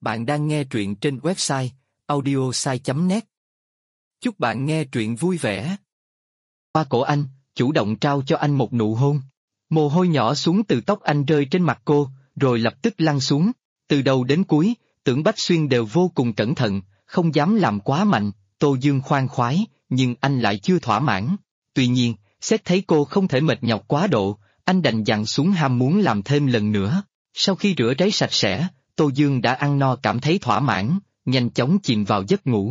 Bạn đang nghe truyện trên website audiosai.net. Chúc bạn nghe truyện vui vẻ. Qua cổ anh, chủ động trao cho anh một nụ hôn. Mồ hôi nhỏ xuống từ tóc anh rơi trên mặt cô, rồi lập tức lăn xuống. Từ đầu đến cuối, Tưởng Bách Xuyên đều vô cùng cẩn thận, không dám làm quá mạnh. Tô Dương khoan khoái, nhưng anh lại chưa thỏa mãn. Tuy nhiên, xét thấy cô không thể mệt nhọc quá độ, anh đành dằn xuống ham muốn làm thêm lần nữa. Sau khi rửa ráy sạch sẽ, Tô Dương đã ăn no cảm thấy thỏa mãn, nhanh chóng chìm vào giấc ngủ.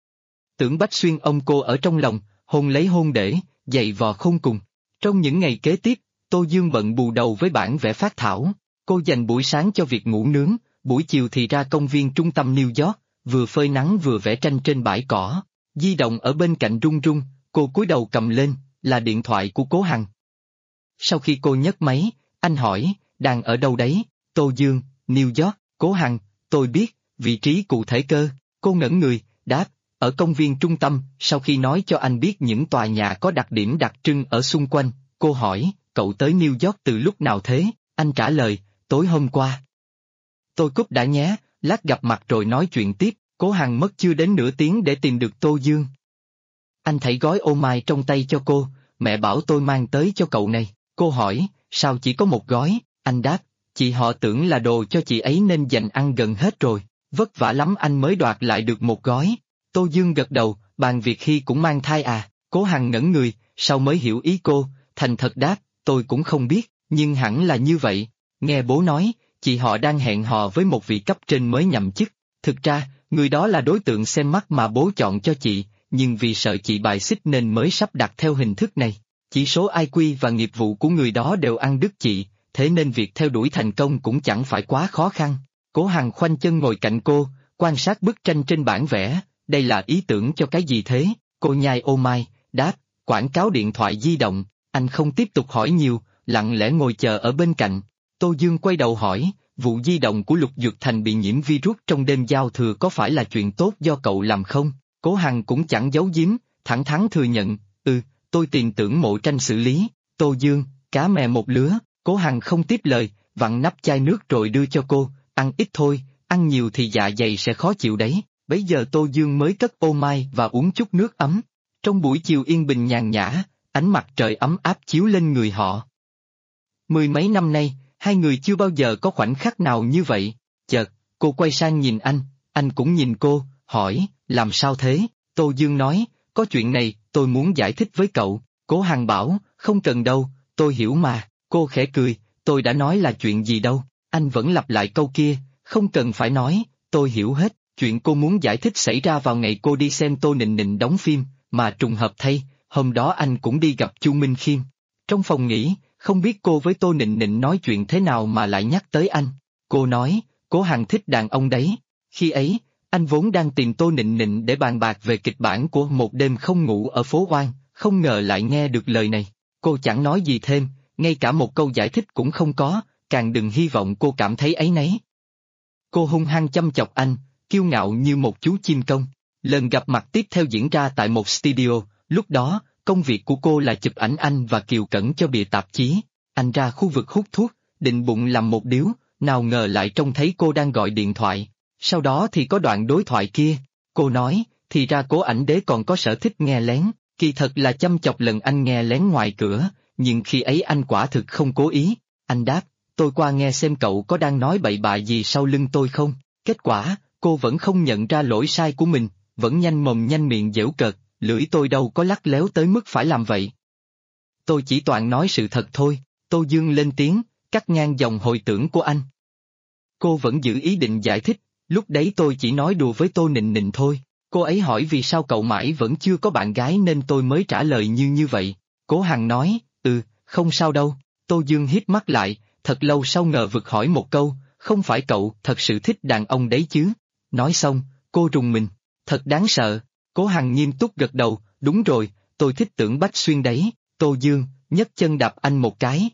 Tưởng Bách Xuyên ôm cô ở trong lòng, hôn lấy hôn để, dày vò khôn cùng. Trong những ngày kế tiếp, Tô Dương bận bù đầu với bản vẽ phác thảo. Cô dành buổi sáng cho việc ngủ nướng, buổi chiều thì ra công viên trung tâm New York, vừa phơi nắng vừa vẽ tranh trên bãi cỏ. Di động ở bên cạnh rung rung, cô cúi đầu cầm lên, là điện thoại của Cố Hằng. Sau khi cô nhấc máy, anh hỏi, đang ở đâu đấy? Tô Dương, New York. Cố Hằng, tôi biết, vị trí cụ thể cơ. Cô ngẩn người, đáp, ở công viên trung tâm. Sau khi nói cho anh biết những tòa nhà có đặc điểm đặc trưng ở xung quanh, cô hỏi, cậu tới New York từ lúc nào thế? Anh trả lời, tối hôm qua. Tôi cúp đã nhé, lát gặp mặt rồi nói chuyện tiếp. Cố Hằng mất chưa đến nửa tiếng để tìm được Tô Dương. Anh thảy gói ô mai trong tay cho cô, mẹ bảo tôi mang tới cho cậu này. Cô hỏi, sao chỉ có một gói? Anh đáp, chị họ Tưởng là đồ cho chị ấy nên dành ăn gần hết rồi, vất vả lắm anh mới đoạt lại được một gói. Tô Dương gật đầu, bàn việc khi cũng mang thai à? Cố Hằng ngẩn người, sau mới hiểu ý cô, thành thật đáp, tôi cũng không biết, nhưng hẳn là như vậy. Nghe bố nói, chị họ đang hẹn hò với một vị cấp trên mới nhậm chức. Thực ra, người đó là đối tượng xem mắt mà bố chọn cho chị, nhưng vì sợ chị bài xích nên mới sắp đặt theo hình thức này. Chỉ số IQ và nghiệp vụ của người đó đều ăn đứt chị, thế nên việc theo đuổi thành công cũng chẳng phải quá khó khăn. Cố Hằng khoanh chân ngồi cạnh cô, quan sát bức tranh trên bản vẽ, đây là ý tưởng cho cái gì thế? Cô nhai ô mai, đáp, quảng cáo điện thoại di động. Anh không tiếp tục hỏi nhiều, lặng lẽ ngồi chờ ở bên cạnh. Tô Dương quay đầu hỏi, vụ di động của Lục Dược Thành bị nhiễm virus trong đêm giao thừa có phải là chuyện tốt do cậu làm không? Cố Hằng cũng chẳng giấu giếm, thẳng thắn thừa nhận, tôi tìm Tưởng Mộ Tranh xử lý. Tô Dương, cá mè một lứa. Cố Hằng không tiếp lời, vặn nắp chai nước rồi đưa cho cô, ăn ít thôi, ăn nhiều thì dạ dày sẽ khó chịu đấy. Bấy giờ Tô Dương mới cất ô mai và uống chút nước ấm. Trong buổi chiều yên bình nhàn nhã, ánh mặt trời ấm áp chiếu lên người họ. Mười mấy năm nay, hai người chưa bao giờ có khoảnh khắc nào như vậy. Chợt, cô quay sang nhìn anh cũng nhìn cô, hỏi, làm sao thế? Tô Dương nói, có chuyện này, tôi muốn giải thích với cậu. Cố Hằng bảo, không cần đâu, tôi hiểu mà. Cô khẽ cười, tôi đã nói là chuyện gì đâu. Anh vẫn lặp lại câu kia, không cần phải nói, tôi hiểu hết. Chuyện cô muốn giải thích xảy ra vào ngày cô đi xem Tô Nịnh Nịnh đóng phim, mà trùng hợp thay, hôm đó anh cũng đi gặp Chu Minh Khiêm. Trong phòng nghỉ, không biết cô với Tô Nịnh Nịnh nói chuyện thế nào mà lại nhắc tới anh. Cô nói, Cố Hằng thích đàn ông đấy. Khi ấy, anh vốn đang tìm Tô Nịnh Nịnh để bàn bạc về kịch bản của Một Đêm Không Ngủ ở Phố Oan, không ngờ lại nghe được lời này. Cô chẳng nói gì thêm, ngay cả một câu giải thích cũng không có, càng đừng hy vọng cô cảm thấy áy náy. Cô hung hăng chăm chọc anh, kiêu ngạo như một chú chim công. Lần gặp mặt tiếp theo diễn ra tại một studio, lúc đó, công việc của cô là chụp ảnh anh và Kiều Cẩn cho bìa tạp chí. Anh ra khu vực hút thuốc, định bụng làm một điếu, nào ngờ lại trông thấy cô đang gọi điện thoại. Sau đó thì có đoạn đối thoại kia. Cô nói, thì ra Cố Ảnh Đế còn có sở thích nghe lén, kỳ thật là chăm chọc lần anh nghe lén ngoài cửa, nhưng khi ấy anh quả thực không cố ý. Anh đáp, tôi qua nghe xem cậu có đang nói bậy bạ gì sau lưng tôi không. Kết quả, cô vẫn không nhận ra lỗi sai của mình, vẫn nhanh mồm nhanh miệng giễu cợt, lưỡi tôi đâu có lắc léo tới mức phải làm vậy. Tôi chỉ toàn nói sự thật thôi. Tô Dương lên tiếng, cắt ngang dòng hồi tưởng của anh. Cô vẫn giữ ý định giải thích, lúc đấy tôi chỉ nói đùa với Tô Nịnh Nịnh thôi. Cô ấy hỏi vì sao cậu mãi vẫn chưa có bạn gái nên tôi mới trả lời như vậy. Cố Hằng nói, không sao đâu. Tô Dương híp mắt lại, thật lâu sau ngờ vực hỏi một câu, không phải cậu thật sự thích đàn ông đấy chứ? Nói xong, cô rùng mình, thật đáng sợ. Cố Hằng nghiêm túc gật đầu, đúng rồi, tôi thích Tưởng Bách Xuyên đấy. Tô Dương, nhấc chân đạp anh một cái.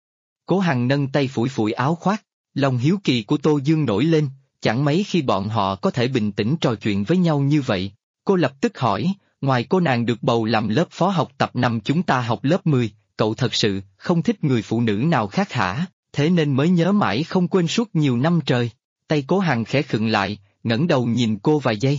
Cố Hằng nâng tay phủi phủi áo khoác, lòng hiếu kỳ của Tô Dương nổi lên, chẳng mấy khi bọn họ có thể bình tĩnh trò chuyện với nhau như vậy. Cô lập tức hỏi, ngoài cô nàng được bầu làm lớp phó học tập năm chúng ta học lớp 10, cậu thật sự không thích người phụ nữ nào khác hả? Thế nên mới nhớ mãi không quên suốt nhiều năm trời. Tay Cố Hằng khẽ khựng lại, ngẩng đầu nhìn cô vài giây.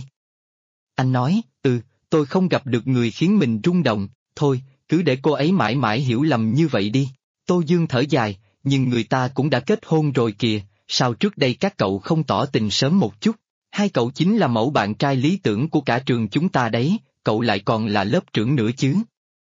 Anh nói, tôi không gặp được người khiến mình rung động, thôi, cứ để cô ấy mãi mãi hiểu lầm như vậy đi. Tô Dương thở dài, nhưng người ta cũng đã kết hôn rồi kìa, sao trước đây các cậu không tỏ tình sớm một chút? Hai cậu chính là mẫu bạn trai lý tưởng của cả trường chúng ta đấy, cậu lại còn là lớp trưởng nữa chứ.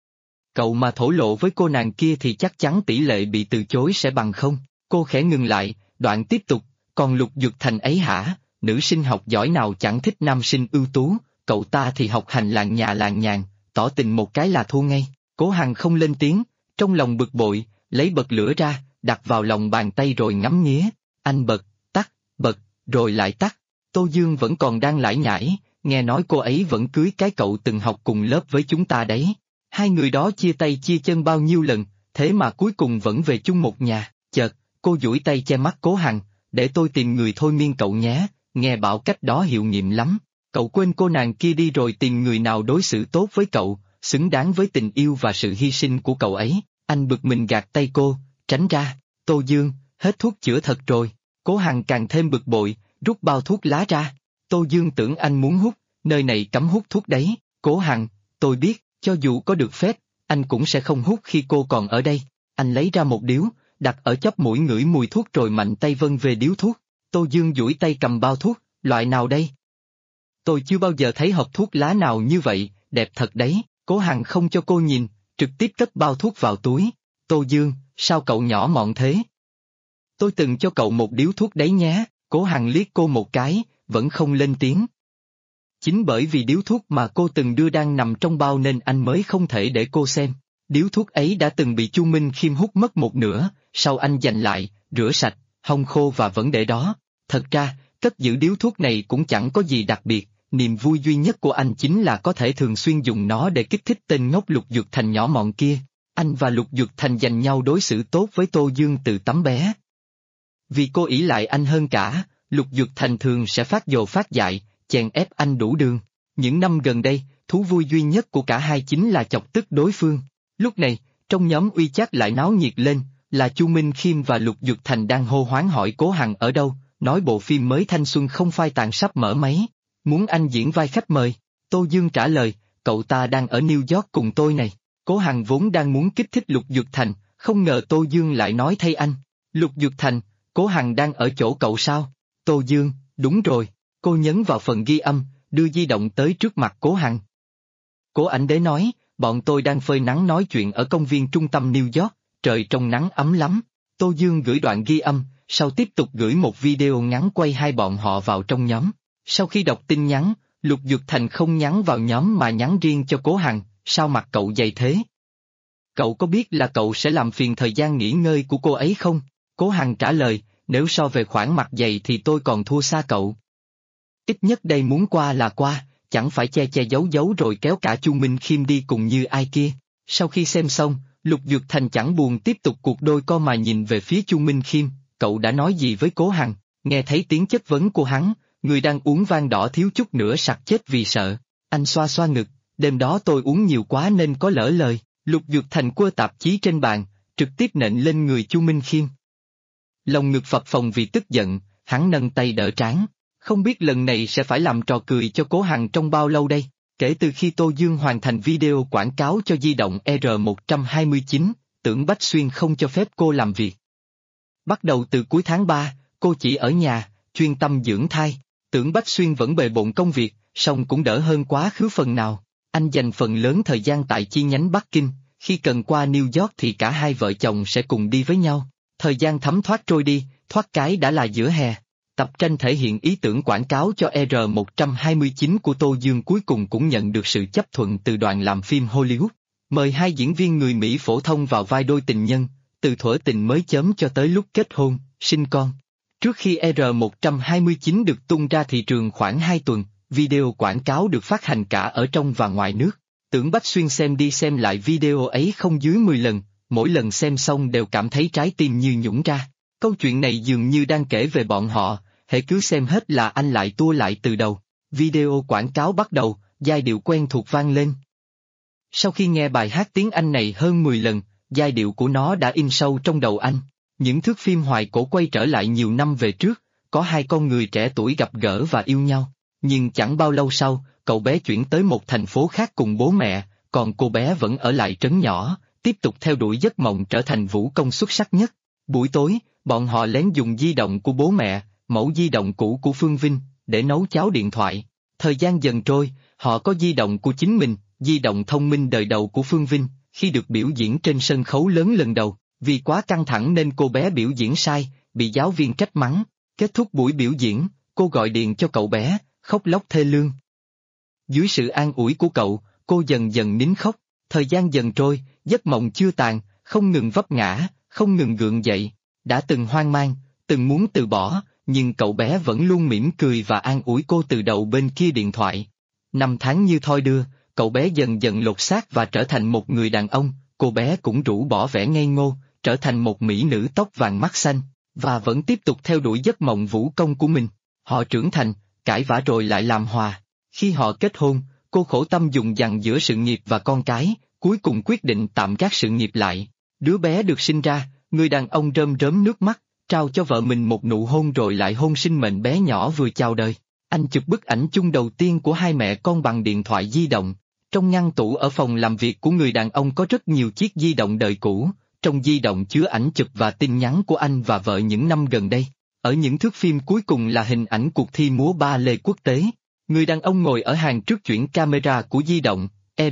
Cậu mà thổ lộ với cô nàng kia thì chắc chắn tỷ lệ bị từ chối sẽ bằng không. Cô khẽ ngừng lại, đoạn tiếp tục, còn Lục Dược Thành ấy hả, nữ sinh học giỏi nào chẳng thích nam sinh ưu tú, cậu ta thì học hành làng nhà làng nhàng, tỏ tình một cái là thua ngay. Cố Hằng không lên tiếng, trong lòng bực bội, lấy bật lửa ra, đặt vào lòng bàn tay rồi ngắm nghía, anh bật, rồi lại tắt. Tô Dương vẫn còn đang lải nhải, nghe nói cô ấy vẫn cưới cái cậu từng học cùng lớp với chúng ta đấy. Hai người đó chia tay chia chân bao nhiêu lần, thế mà cuối cùng vẫn về chung một nhà. Chợt, cô duỗi tay che mắt Cố Hằng, để tôi tìm người thôi miên cậu nhé, nghe bảo cách đó hiệu nghiệm lắm. Cậu quên cô nàng kia đi rồi tìm người nào đối xử tốt với cậu, xứng đáng với tình yêu và sự hy sinh của cậu ấy. Anh bực mình gạt tay cô, tránh ra. Tô Dương, hết thuốc chữa thật rồi. Cố Hằng càng thêm bực bội, rút bao thuốc lá ra. Tô Dương tưởng anh muốn hút, nơi này cấm hút thuốc đấy. Cố Hằng, tôi biết, cho dù có được phép, anh cũng sẽ không hút khi cô còn ở đây. Anh lấy ra một điếu, đặt ở chóp mũi ngửi mùi thuốc rồi mạnh tay vân về điếu thuốc. Tô Dương duỗi tay cầm bao thuốc, loại nào đây? Tôi chưa bao giờ thấy hộp thuốc lá nào như vậy, đẹp thật đấy. Cố Hằng không cho cô nhìn, trực tiếp cất bao thuốc vào túi. Tô Dương, sao cậu nhỏ mọn thế? Tôi từng cho cậu một điếu thuốc đấy nhé. Cố Hằng liếc cô một cái, vẫn không lên tiếng. Chính bởi vì điếu thuốc mà cô từng đưa đang nằm trong bao nên anh mới không thể để cô xem. Điếu thuốc ấy đã từng bị Chu Minh Khiêm hút mất một nửa, sau anh giành lại, rửa sạch, hong khô và vẫn để đó. Thật ra, cất giữ điếu thuốc này cũng chẳng có gì đặc biệt, niềm vui duy nhất của anh chính là có thể thường xuyên dùng nó để kích thích tên ngốc Lục Dược Thành nhỏ mọn kia. Anh và Lục Dược Thành dành nhau đối xử tốt với Tô Dương từ tấm bé. Vì cô ỷ lại anh hơn cả, Lục Dược Thành thường sẽ phát dồ phát dại, chèn ép anh đủ đường. Những năm gần đây, thú vui duy nhất của cả hai chính là chọc tức đối phương. Lúc này, trong nhóm uy chắc lại náo nhiệt lên, là Chu Minh Khiêm và Lục Dược Thành đang hô hoáng hỏi Cố Hằng ở đâu, nói bộ phim mới thanh xuân không phai tàn sắp mở máy, muốn anh diễn vai khách mời. Tô Dương trả lời, cậu ta đang ở New York cùng tôi này. Cố Hằng vốn đang muốn kích thích Lục Dược Thành, không ngờ Tô Dương lại nói thay anh. Lục Dược Thành, Cố Hằng đang ở chỗ cậu sao? Tô Dương, đúng rồi. Cô nhấn vào phần ghi âm, đưa di động tới trước mặt Cố Hằng. Cố Ảnh Đế nói, bọn tôi đang phơi nắng nói chuyện ở công viên trung tâm New York, trời trong nắng ấm lắm. Tô Dương gửi đoạn ghi âm, sau tiếp tục gửi một video ngắn quay hai bọn họ vào trong nhóm. Sau khi đọc tin nhắn, Lục Dược Thành không nhắn vào nhóm mà nhắn riêng cho Cố Hằng, sao mặt cậu dày thế? Cậu có biết là cậu sẽ làm phiền thời gian nghỉ ngơi của cô ấy không? Cố Hằng trả lời, nếu so về khoản mặt dày thì tôi còn thua xa cậu. Ít nhất đây muốn qua là qua, chẳng phải che che giấu giấu rồi kéo cả Chu Minh Khiêm đi cùng như ai kia. Sau khi xem xong, Lục Dược Thành chẳng buồn tiếp tục cuộc đôi co mà nhìn về phía Chu Minh Khiêm, cậu đã nói gì với Cố Hằng? Nghe thấy tiếng chất vấn của hắn, người đang uống vang đỏ thiếu chút nữa sặc chết vì sợ. Anh xoa xoa ngực, đêm đó tôi uống nhiều quá nên có lỡ lời. Lục Dược Thành quơ tạp chí trên bàn, trực tiếp nện lên người Chu Minh Khiêm. Lòng ngực phập phồng vì tức giận, hắn nâng tay đỡ trán. Không biết lần này sẽ phải làm trò cười cho Cố Hằng trong bao lâu đây? Kể từ khi Tô Dương hoàn thành video quảng cáo cho di động R129, Tưởng Bách Xuyên không cho phép cô làm việc. Bắt đầu từ cuối tháng 3, cô chỉ ở nhà, chuyên tâm dưỡng thai. Tưởng Bách Xuyên vẫn bề bộn công việc, song cũng đỡ hơn quá khứ phần nào. Anh dành phần lớn thời gian tại chi nhánh Bắc Kinh, khi cần qua New York thì cả hai vợ chồng sẽ cùng đi với nhau. Thời gian thấm thoát trôi đi, thoát cái đã là giữa hè. Tập tranh thể hiện ý tưởng quảng cáo cho R129 của Tô Dương cuối cùng cũng nhận được sự chấp thuận từ đoàn làm phim Hollywood. Mời hai diễn viên người Mỹ phổ thông vào vai đôi tình nhân, từ thuở tình mới chớm cho tới lúc kết hôn, sinh con. Trước khi R129 được tung ra thị trường khoảng 2 tuần, video quảng cáo được phát hành cả ở trong và ngoài nước. Tưởng Bách Xuyên xem đi xem lại video ấy không dưới 10 lần, mỗi lần xem xong đều cảm thấy trái tim như nhũn ra. Câu chuyện này dường như đang kể về bọn họ, hễ cứ xem hết là anh lại tua lại từ đầu. Video quảng cáo bắt đầu, giai điệu quen thuộc vang lên. Sau khi nghe bài hát tiếng Anh này hơn 10 lần, giai điệu của nó đã in sâu trong đầu anh. Những thước phim hoài cổ quay trở lại nhiều năm về trước, có hai con người trẻ tuổi gặp gỡ và yêu nhau. Nhưng chẳng bao lâu sau, cậu bé chuyển tới một thành phố khác cùng bố mẹ, còn cô bé vẫn ở lại trấn nhỏ, tiếp tục theo đuổi giấc mộng trở thành vũ công xuất sắc nhất. Buổi tối, bọn họ lén dùng di động của bố mẹ, mẫu di động cũ của Phương Vinh, để nấu cháo điện thoại. Thời gian dần trôi, họ có di động của chính mình, di động thông minh đời đầu của Phương Vinh, khi được biểu diễn trên sân khấu lớn lần đầu, vì quá căng thẳng nên cô bé biểu diễn sai, bị giáo viên trách mắng. Kết thúc buổi biểu diễn, cô gọi điện cho cậu bé, khóc lóc thê lương. Dưới sự an ủi của cậu, cô dần dần nín khóc. Thời gian dần trôi, giấc mộng chưa tàn, không ngừng vấp ngã, không ngừng gượng dậy. Đã từng hoang mang, từng muốn từ bỏ, nhưng cậu bé vẫn luôn mỉm cười và an ủi cô từ đầu bên kia điện thoại. Năm tháng như thoi đưa, cậu bé dần dần lột xác và trở thành một người đàn ông, cô bé cũng rũ bỏ vẻ ngây ngô, trở thành một mỹ nữ tóc vàng mắt xanh, và vẫn tiếp tục theo đuổi giấc mộng vũ công của mình. Họ trưởng thành, cãi vã rồi lại làm hòa. Khi họ kết hôn, cô khổ tâm dùng dằng giữa sự nghiệp và con cái, cuối cùng quyết định tạm gác sự nghiệp lại. Đứa bé được sinh ra, người đàn ông rơm rớm nước mắt, trao cho vợ mình một nụ hôn rồi lại hôn sinh mệnh bé nhỏ vừa chào đời. Anh chụp bức ảnh chung đầu tiên của hai mẹ con bằng điện thoại di động. Trong ngăn tủ ở phòng làm việc của người đàn ông có rất nhiều chiếc di động đời cũ, trong di động chứa ảnh chụp và tin nhắn của anh và vợ những năm gần đây. Ở những thước phim cuối cùng là hình ảnh cuộc thi múa ba lê quốc tế. Người đàn ông ngồi ở hàng trước chuyển camera của di động,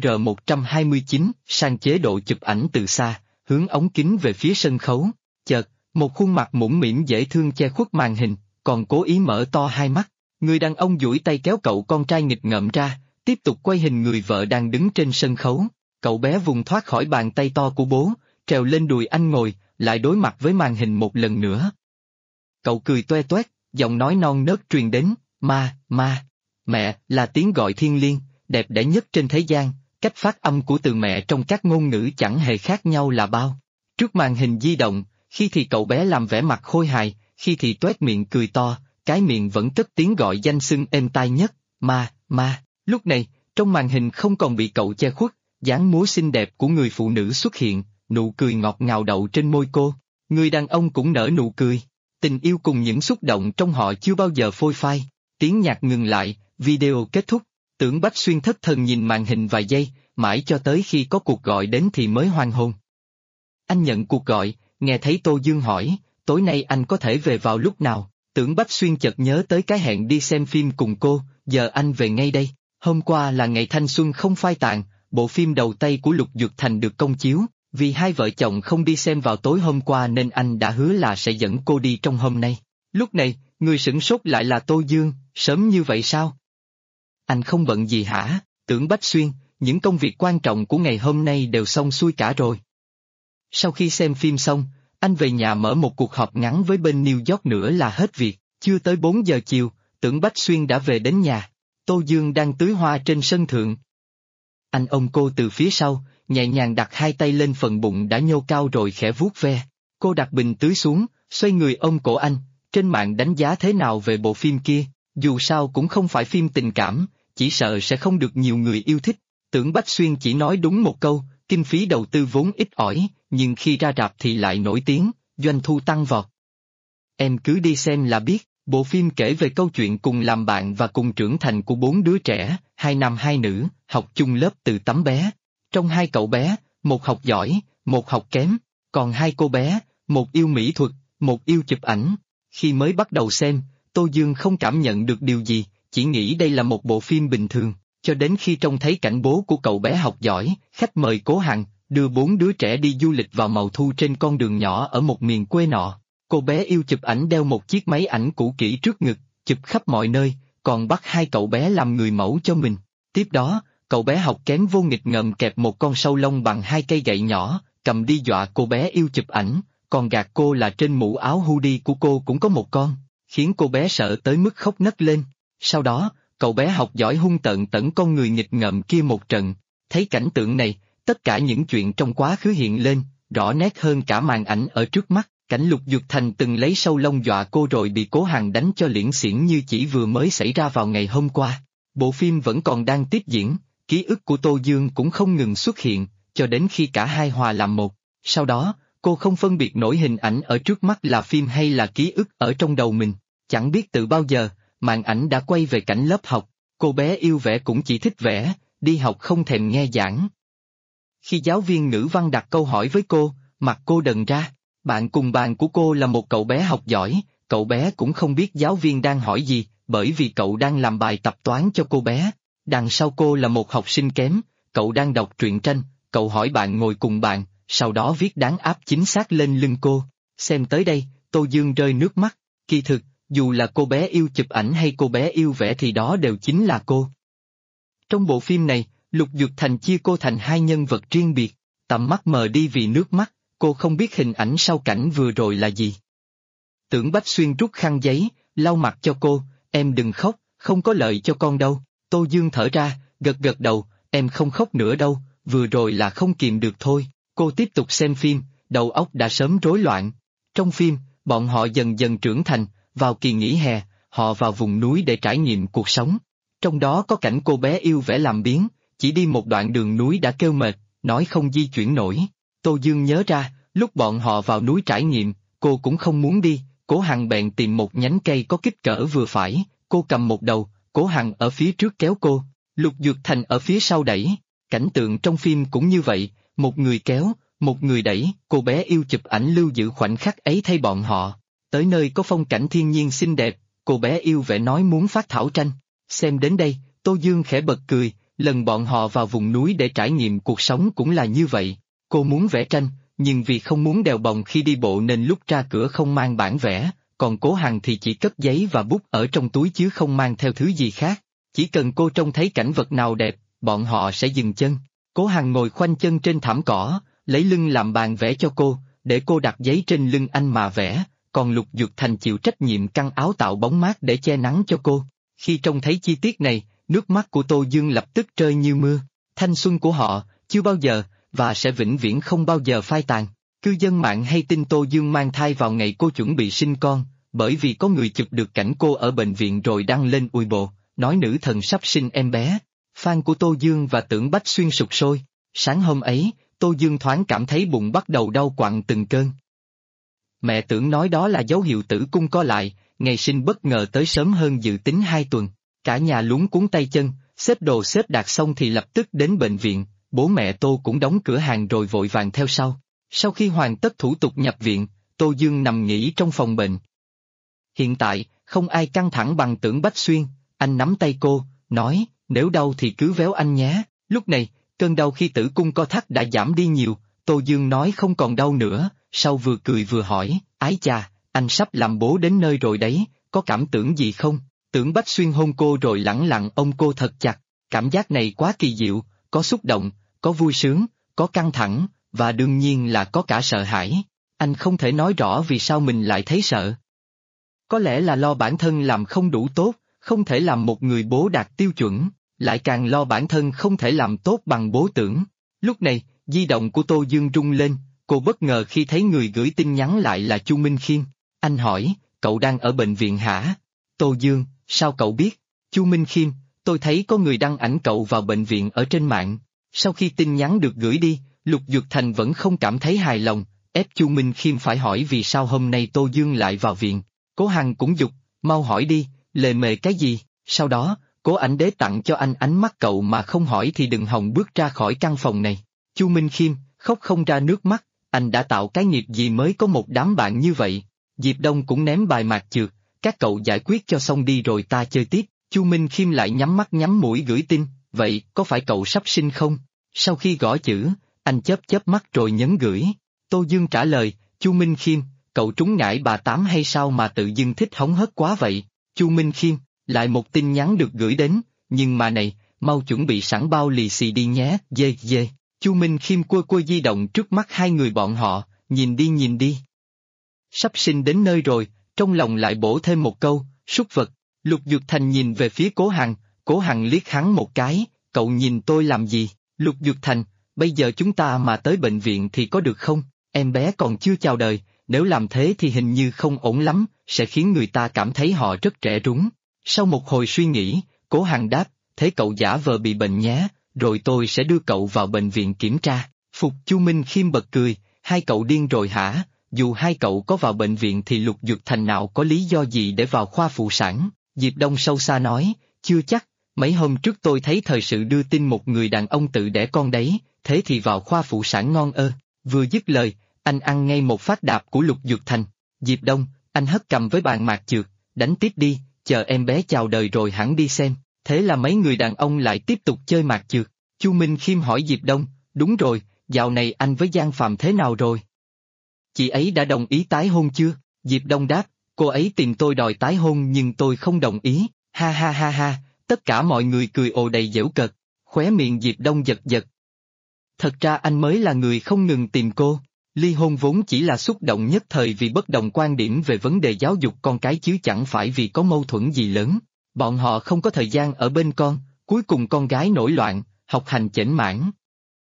R129, sang chế độ chụp ảnh từ xa, hướng ống kính về phía sân khấu. Chợt, một khuôn mặt mũm mĩm dễ thương che khuất màn hình, còn cố ý mở to hai mắt. Người đàn ông duỗi tay kéo cậu con trai nghịch ngợm ra, tiếp tục quay hình người vợ đang đứng trên sân khấu. Cậu bé vùng thoát khỏi bàn tay to của bố, trèo lên đùi anh ngồi, lại đối mặt với màn hình một lần nữa. Cậu cười toe toét, giọng nói non nớt truyền đến, mẹ, là tiếng gọi thiêng liêng, đẹp đẽ nhất trên thế gian, cách phát âm của từ mẹ trong các ngôn ngữ chẳng hề khác nhau là bao. Trước màn hình di động, khi thì cậu bé làm vẻ mặt khôi hài, khi thì toét miệng cười to, cái miệng vẫn cất tiếng gọi danh xưng êm tai nhất, ma. Lúc này, trong màn hình không còn bị cậu che khuất, dáng múa xinh đẹp của người phụ nữ xuất hiện, nụ cười ngọt ngào đậu trên môi cô. Người đàn ông cũng nở nụ cười. Tình yêu cùng những xúc động trong họ chưa bao giờ phôi phai. Tiếng nhạc ngừng lại, video kết thúc. Tưởng Bách Xuyên thất thần nhìn màn hình vài giây, mãi cho tới khi có cuộc gọi đến thì mới hoang hồn. Anh nhận cuộc gọi, nghe thấy Tô Dương hỏi, tối nay anh có thể về vào lúc nào? Tưởng Bách Xuyên chợt nhớ tới cái hẹn đi xem phim cùng cô, giờ anh về ngay đây. Hôm qua là ngày thanh xuân không phai tàn, bộ phim đầu tay của Lục Duyệt Thành được công chiếu, vì hai vợ chồng không đi xem vào tối hôm qua nên anh đã hứa là sẽ dẫn cô đi trong hôm nay. Lúc này, người sửng sốt lại là Tô Dương, sớm như vậy sao? Anh không bận gì hả? Tưởng Bách Xuyên, những công việc quan trọng của ngày hôm nay đều xong xuôi cả rồi. Sau khi xem phim xong, anh về nhà mở một cuộc họp ngắn với bên New York nữa là hết việc. Chưa tới 4 giờ chiều, Tưởng Bách Xuyên đã về đến nhà. Tô Dương đang tưới hoa trên sân thượng. Anh ôm cô từ phía sau, nhẹ nhàng đặt hai tay lên phần bụng đã nhô cao rồi khẽ vuốt ve. Cô đặt bình tưới xuống, xoay người ôm cổ anh. Trên mạng đánh giá thế nào về bộ phim kia? Dù sao cũng không phải phim tình cảm, chỉ sợ sẽ không được nhiều người yêu thích. Tưởng Bách Xuyên chỉ nói đúng một câu, kinh phí đầu tư vốn ít ỏi, nhưng khi ra rạp thì lại nổi tiếng, doanh thu tăng vọt. Em cứ đi xem là biết. Bộ phim kể về câu chuyện cùng làm bạn và cùng trưởng thành của 4 đứa trẻ, 2 nam 2 nữ, học chung lớp từ tấm bé. Trong hai cậu bé, một học giỏi, một học kém, còn hai cô bé, một yêu mỹ thuật, một yêu chụp ảnh. Khi mới bắt đầu xem, Tô Dương không cảm nhận được điều gì, chỉ nghĩ đây là một bộ phim bình thường, cho đến khi trông thấy cảnh bố của cậu bé học giỏi, khách mời Cố Hằng, đưa 4 đứa trẻ đi du lịch vào màu thu trên con đường nhỏ ở một miền quê nọ. Cô bé yêu chụp ảnh đeo một chiếc máy ảnh cũ kỹ trước ngực, chụp khắp mọi nơi, còn bắt hai cậu bé làm người mẫu cho mình. Tiếp đó, cậu bé học kém vô nghịch ngợm kẹp một con sâu lông bằng hai cây gậy nhỏ, cầm đi dọa cô bé yêu chụp ảnh, còn gạt cô là trên mũ áo hoodie của cô cũng có một con, khiến cô bé sợ tới mức khóc nấc lên. Sau đó, cậu bé học giỏi hung tợn tẩn con người nghịch ngợm kia một trận. Thấy cảnh tượng này, tất cả những chuyện trong quá khứ hiện lên, rõ nét hơn cả màn ảnh ở trước mắt. Cảnh Lục Duyệt Thành từng lấy sâu lông dọa cô rồi bị Cố Hằng đánh cho liễn xiển như chỉ vừa mới xảy ra vào ngày hôm qua. Bộ phim vẫn còn đang tiếp diễn, ký ức của Tô Dương cũng không ngừng xuất hiện, cho đến khi cả hai hòa làm một. Sau đó, cô không phân biệt nổi hình ảnh ở trước mắt là phim hay là ký ức ở trong đầu mình. Chẳng biết từ bao giờ, màn ảnh đã quay về cảnh lớp học, cô bé yêu vẽ cũng chỉ thích vẽ, đi học không thèm nghe giảng. Khi giáo viên ngữ văn đặt câu hỏi với cô, mặt cô đần ra, bạn cùng bàn của cô là một cậu bé học giỏi, cậu bé cũng không biết giáo viên đang hỏi gì, bởi vì cậu đang làm bài tập toán cho cô bé. Đằng sau cô là một học sinh kém, cậu đang đọc truyện tranh, cậu hỏi bạn ngồi cùng bạn, sau đó viết đán áp chính xác lên lưng cô. Xem tới đây, Tô Dương rơi nước mắt, kỳ thực, dù là cô bé yêu chụp ảnh hay cô bé yêu vẽ thì đó đều chính là cô. Trong bộ phim này, Lục Duyệt Thành chia cô thành hai nhân vật riêng biệt, tầm mắt mờ đi vì nước mắt, cô không biết hình ảnh sau cảnh vừa rồi là gì. Tưởng Bách Xuyên rút khăn giấy, lau mặt cho cô, em đừng khóc, không có lợi cho con đâu. Tô Dương thở ra, gật gật đầu, em không khóc nữa đâu, vừa rồi là không kìm được thôi. Cô tiếp tục xem phim, đầu óc đã sớm rối loạn. Trong phim, bọn họ dần dần trưởng thành, vào kỳ nghỉ hè, họ vào vùng núi để trải nghiệm cuộc sống. Trong đó có cảnh cô bé yêu vẽ làm biếng, chỉ đi một đoạn đường núi đã kêu mệt, nói không di chuyển nổi. Tô Dương nhớ ra, lúc bọn họ vào núi trải nghiệm, cô cũng không muốn đi, Cố Hằng bèn tìm một nhánh cây có kích cỡ vừa phải, cô cầm một đầu, Cố Hằng ở phía trước kéo cô, Lục Duyệt Thành ở phía sau đẩy. Cảnh tượng trong phim cũng như vậy, một người kéo, một người đẩy, cô bé yêu chụp ảnh lưu giữ khoảnh khắc ấy thay bọn họ. Tới nơi có phong cảnh thiên nhiên xinh đẹp, cô bé yêu vẽ nói muốn phát thảo tranh. Xem đến đây, Tô Dương khẽ bật cười, lần bọn họ vào vùng núi để trải nghiệm cuộc sống cũng là như vậy. Cô muốn vẽ tranh, nhưng vì không muốn đèo bòng khi đi bộ nên lúc ra cửa không mang bản vẽ, còn Cố Hằng thì chỉ cất giấy và bút ở trong túi chứ không mang theo thứ gì khác. Chỉ cần cô trông thấy cảnh vật nào đẹp, bọn họ sẽ dừng chân. Cố Hằng ngồi khoanh chân trên thảm cỏ, lấy lưng làm bàn vẽ cho cô, để cô đặt giấy trên lưng anh mà vẽ, còn Lục Duyệt Thành chịu trách nhiệm căng áo tạo bóng mát để che nắng cho cô. Khi trông thấy chi tiết này, nước mắt của Tô Dương lập tức rơi như mưa. Thanh xuân của họ, chưa bao giờ, và sẽ vĩnh viễn không bao giờ phai tàn. Cư dân mạng hay tin Tô Dương mang thai vào ngày cô chuẩn bị sinh con, bởi vì có người chụp được cảnh cô ở bệnh viện rồi đăng lên Weibo, nói nữ thần sắp sinh em bé. Fan của Tô Dương và Tưởng Bách Xuyên sục sôi. Sáng hôm ấy, Tô Dương thoáng cảm thấy bụng bắt đầu đau quặn từng cơn. Mẹ Tưởng nói đó là dấu hiệu tử cung co lại, ngày sinh bất ngờ tới sớm hơn dự tính 2 tuần. Cả nhà luống cuống tay chân, xếp đồ xếp đạc xong thì lập tức đến bệnh viện, bố mẹ Tô cũng đóng cửa hàng rồi vội vàng theo sau. Sau khi hoàn tất thủ tục nhập viện, Tô Dương nằm nghỉ trong phòng bệnh. Hiện tại, không ai căng thẳng bằng Tưởng Bách Xuyên, anh nắm tay cô, nói, nếu đau thì cứ véo anh nhé. Lúc này, cơn đau khi tử cung co thắt đã giảm đi nhiều, Tô Dương nói không còn đau nữa, sau vừa cười vừa hỏi, ái chà, anh sắp làm bố đến nơi rồi đấy, có cảm tưởng gì không? Tưởng Bách Xuyên hôn cô rồi lẳng lặng ôm cô thật chặt, cảm giác này quá kỳ diệu, có xúc động, có vui sướng, có căng thẳng, và đương nhiên là có cả sợ hãi. Anh không thể nói rõ vì sao mình lại thấy sợ. Có lẽ là lo bản thân làm không đủ tốt, không thể làm một người bố đạt tiêu chuẩn, lại càng lo bản thân không thể làm tốt bằng bố Tưởng. Lúc này, di động của Tô Dương rung lên, cô bất ngờ khi thấy người gửi tin nhắn lại là Chu Minh Khiêm. Anh hỏi, cậu đang ở bệnh viện hả? Tô Dương, sao cậu biết? Chu Minh Khiêm, tôi thấy có người đăng ảnh cậu vào bệnh viện ở trên mạng. Sau khi tin nhắn được gửi đi, Lục Duyệt Thành vẫn không cảm thấy hài lòng, ép Chu Minh Khiêm phải hỏi vì sao hôm nay Tô Dương lại vào viện. Cố Hằng cũng giục, mau hỏi đi, lề mề cái gì? Sau đó, Cố Ảnh Đế tặng cho anh ánh mắt cậu mà không hỏi thì đừng hòng bước ra khỏi căn phòng này. Chu Minh Khiêm, khóc không ra nước mắt, anh đã tạo cái nghiệp gì mới có một đám bạn như vậy. Diệp Đông cũng ném bài mạc trượt, các cậu giải quyết cho xong đi rồi ta chơi tiếp. Chu Minh Khiêm lại nhắm mắt nhắm mũi gửi tin, vậy có phải cậu sắp sinh không? Sau khi gõ chữ, anh chớp chớp mắt rồi nhấn gửi. Tô Dương trả lời, Chu Minh Khiêm, cậu trúng ngải bà Tám hay sao mà tự dưng thích hóng hớt quá vậy? Chu Minh Khiêm, lại một tin nhắn được gửi đến, nhưng mà này, mau chuẩn bị sẵn bao lì xì đi nhé, dê dê. Chu Minh Khiêm cua cua di động trước mắt hai người bọn họ, nhìn đi nhìn đi. Sắp sinh đến nơi rồi, trong lòng lại bổ thêm một câu, súc vật. Lục Duyệt Thành nhìn về phía Cố Hằng liếc hắn một cái, cậu nhìn tôi làm gì? Lục Duyệt Thành, bây giờ chúng ta mà tới bệnh viện thì có được không? Em bé còn chưa chào đời, nếu làm thế thì hình như không ổn lắm, sẽ khiến người ta cảm thấy họ rất trẻ rúng. Sau một hồi suy nghĩ, Cố Hằng đáp, thế cậu giả vờ bị bệnh nhé, rồi tôi sẽ đưa cậu vào bệnh viện kiểm tra. Phục Chu Minh Khiêm bật cười, hai cậu điên rồi hả? dù hai cậu có vào bệnh viện thì Lục Dược Thành nào có lý do gì để vào khoa phụ sản, Diệp Đông sâu xa nói, chưa chắc, mấy hôm trước tôi thấy thời sự đưa tin một người đàn ông tự đẻ con đấy, thế thì vào khoa phụ sản ngon ơ, vừa dứt lời, anh ăn ngay một phát đạp của Lục Dược Thành, Diệp Đông, anh hất cầm với bàn mạc chược, đánh tiếp đi, chờ em bé chào đời rồi hẳn đi xem, thế là mấy người đàn ông lại tiếp tục chơi mạc chược, Chu Minh Khiêm hỏi Diệp Đông, đúng rồi, dạo này anh với Giang Phạm thế nào rồi? Chị ấy đã đồng ý tái hôn chưa? Diệp Đông đáp, cô ấy tìm tôi đòi tái hôn nhưng tôi không đồng ý, ha ha ha ha, tất cả mọi người cười ồ đầy giễu cợt, khóe miệng Diệp Đông giật giật. Thật ra anh mới là người không ngừng tìm cô, ly hôn vốn chỉ là xúc động nhất thời vì bất đồng quan điểm về vấn đề giáo dục con cái chứ chẳng phải vì có mâu thuẫn gì lớn, bọn họ không có thời gian ở bên con, cuối cùng con gái nổi loạn, học hành chểnh mảng.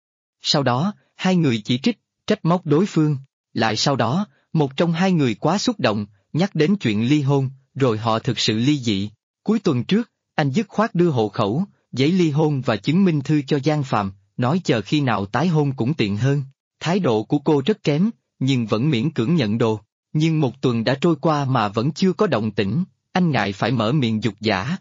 Sau đó, hai người chỉ trích, trách móc đối phương, lại sau đó, một trong hai người quá xúc động, nhắc đến chuyện ly hôn, rồi họ thực sự ly dị. Cuối tuần trước, anh dứt khoát đưa hộ khẩu, giấy ly hôn và chứng minh thư cho Giang Phạm, nói chờ khi nào tái hôn cũng tiện hơn. Thái độ của cô rất kém, nhưng vẫn miễn cưỡng nhận đồ. Nhưng một tuần đã trôi qua mà vẫn chưa có động tĩnh, anh ngại phải mở miệng dục giả.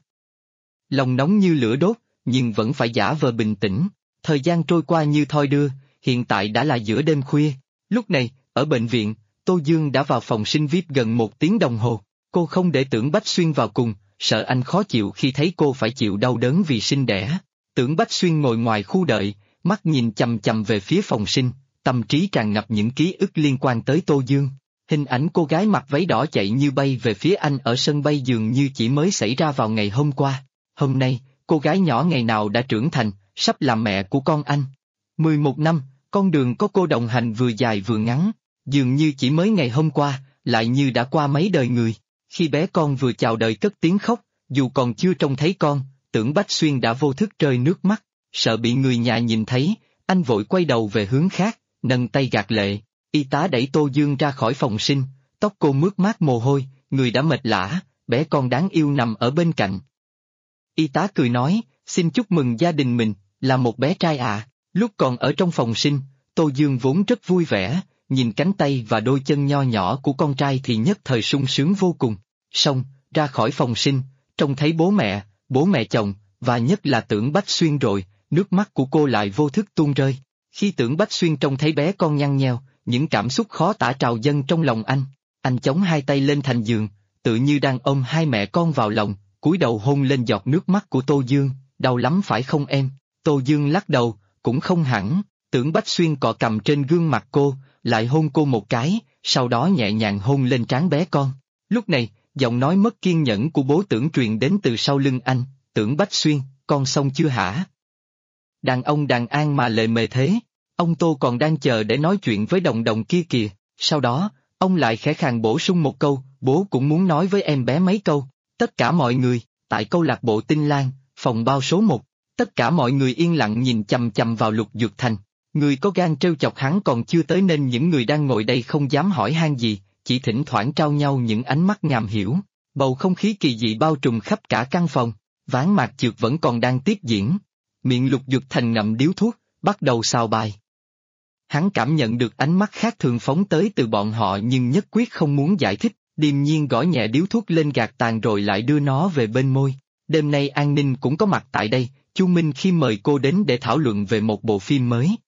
Lòng nóng như lửa đốt, nhưng vẫn phải giả vờ bình tĩnh. Thời gian trôi qua như thoi đưa, hiện tại đã là giữa đêm khuya. Lúc này, ở bệnh viện, Tô Dương đã vào phòng sinh VIP gần 1 tiếng đồng hồ. Cô không để Tưởng Bách Xuyên vào cùng, sợ anh khó chịu khi thấy cô phải chịu đau đớn vì sinh đẻ. Tưởng Bách Xuyên ngồi ngoài khu đợi, mắt nhìn chằm chằm về phía phòng sinh, tâm trí tràn ngập những ký ức liên quan tới Tô Dương. Hình ảnh cô gái mặc váy đỏ chạy như bay về phía anh ở sân bay dường như chỉ mới xảy ra vào ngày hôm qua. Hôm nay, cô gái nhỏ ngày nào đã trưởng thành, sắp làm mẹ của con anh. 11 năm, con đường có cô đồng hành vừa dài vừa ngắn, dường như chỉ mới ngày hôm qua, lại như đã qua mấy đời người. Khi bé con vừa chào đời cất tiếng khóc, dù còn chưa trông thấy con, Tưởng Bách Xuyên đã vô thức rơi nước mắt, sợ bị người nhà nhìn thấy, anh vội quay đầu về hướng khác, nâng tay gạt lệ. Y tá đẩy Tô Dương ra khỏi phòng sinh, tóc cô mướt mát mồ hôi, người đã mệt lả, bé con đáng yêu nằm ở bên cạnh. Y tá cười nói, xin chúc mừng gia đình mình, là một bé trai à. Lúc còn ở trong phòng sinh, Tô Dương vốn rất vui vẻ, nhìn cánh tay và đôi chân nho nhỏ của con trai thì nhất thời sung sướng vô cùng. Xong, ra khỏi phòng sinh, trông thấy bố mẹ chồng, và nhất là Tưởng Bách Xuyên rồi, nước mắt của cô lại vô thức tuôn rơi. Khi Tưởng Bách Xuyên trông thấy bé con nhăn nheo, những cảm xúc khó tả trào dâng trong lòng anh chống hai tay lên thành giường, tự như đang ôm hai mẹ con vào lòng, cúi đầu hôn lên giọt nước mắt của Tô Dương, đau lắm phải không em? Tô Dương lắc đầu, cũng không hẳn. Tưởng Bách Xuyên cọ cằm trên gương mặt cô, lại hôn cô một cái, sau đó nhẹ nhàng hôn lên trán bé con. Lúc này, giọng nói mất kiên nhẫn của bố Tưởng truyền đến từ sau lưng anh, Tưởng Bách Xuyên, con xong chưa hả? Đàn ông đàn an mà lề mề thế, ông Tô còn đang chờ để nói chuyện với đồng đồng kia kìa, sau đó, ông lại khẽ khàng bổ sung một câu, bố cũng muốn nói với em bé mấy câu. Tất cả mọi người, tại câu lạc bộ Tinh Lan, phòng bao số 1, tất cả mọi người yên lặng nhìn chằm chằm vào Lục Dược Thành. Người có gan trêu chọc hắn còn chưa tới nên những người đang ngồi đây không dám hỏi han gì, chỉ thỉnh thoảng trao nhau những ánh mắt ngầm hiểu. Bầu không khí kỳ dị bao trùm khắp cả căn phòng, ván mạc trượt vẫn còn đang tiếp diễn. Miệng Lục Dược Thành ngậm điếu thuốc, bắt đầu xào bài. Hắn cảm nhận được ánh mắt khác thường phóng tới từ bọn họ nhưng nhất quyết không muốn giải thích, điềm nhiên gõ nhẹ điếu thuốc lên gạt tàn rồi lại đưa nó về bên môi. Đêm nay An Ninh cũng có mặt tại đây, Chu Minh khi mời cô đến để thảo luận về một bộ phim mới.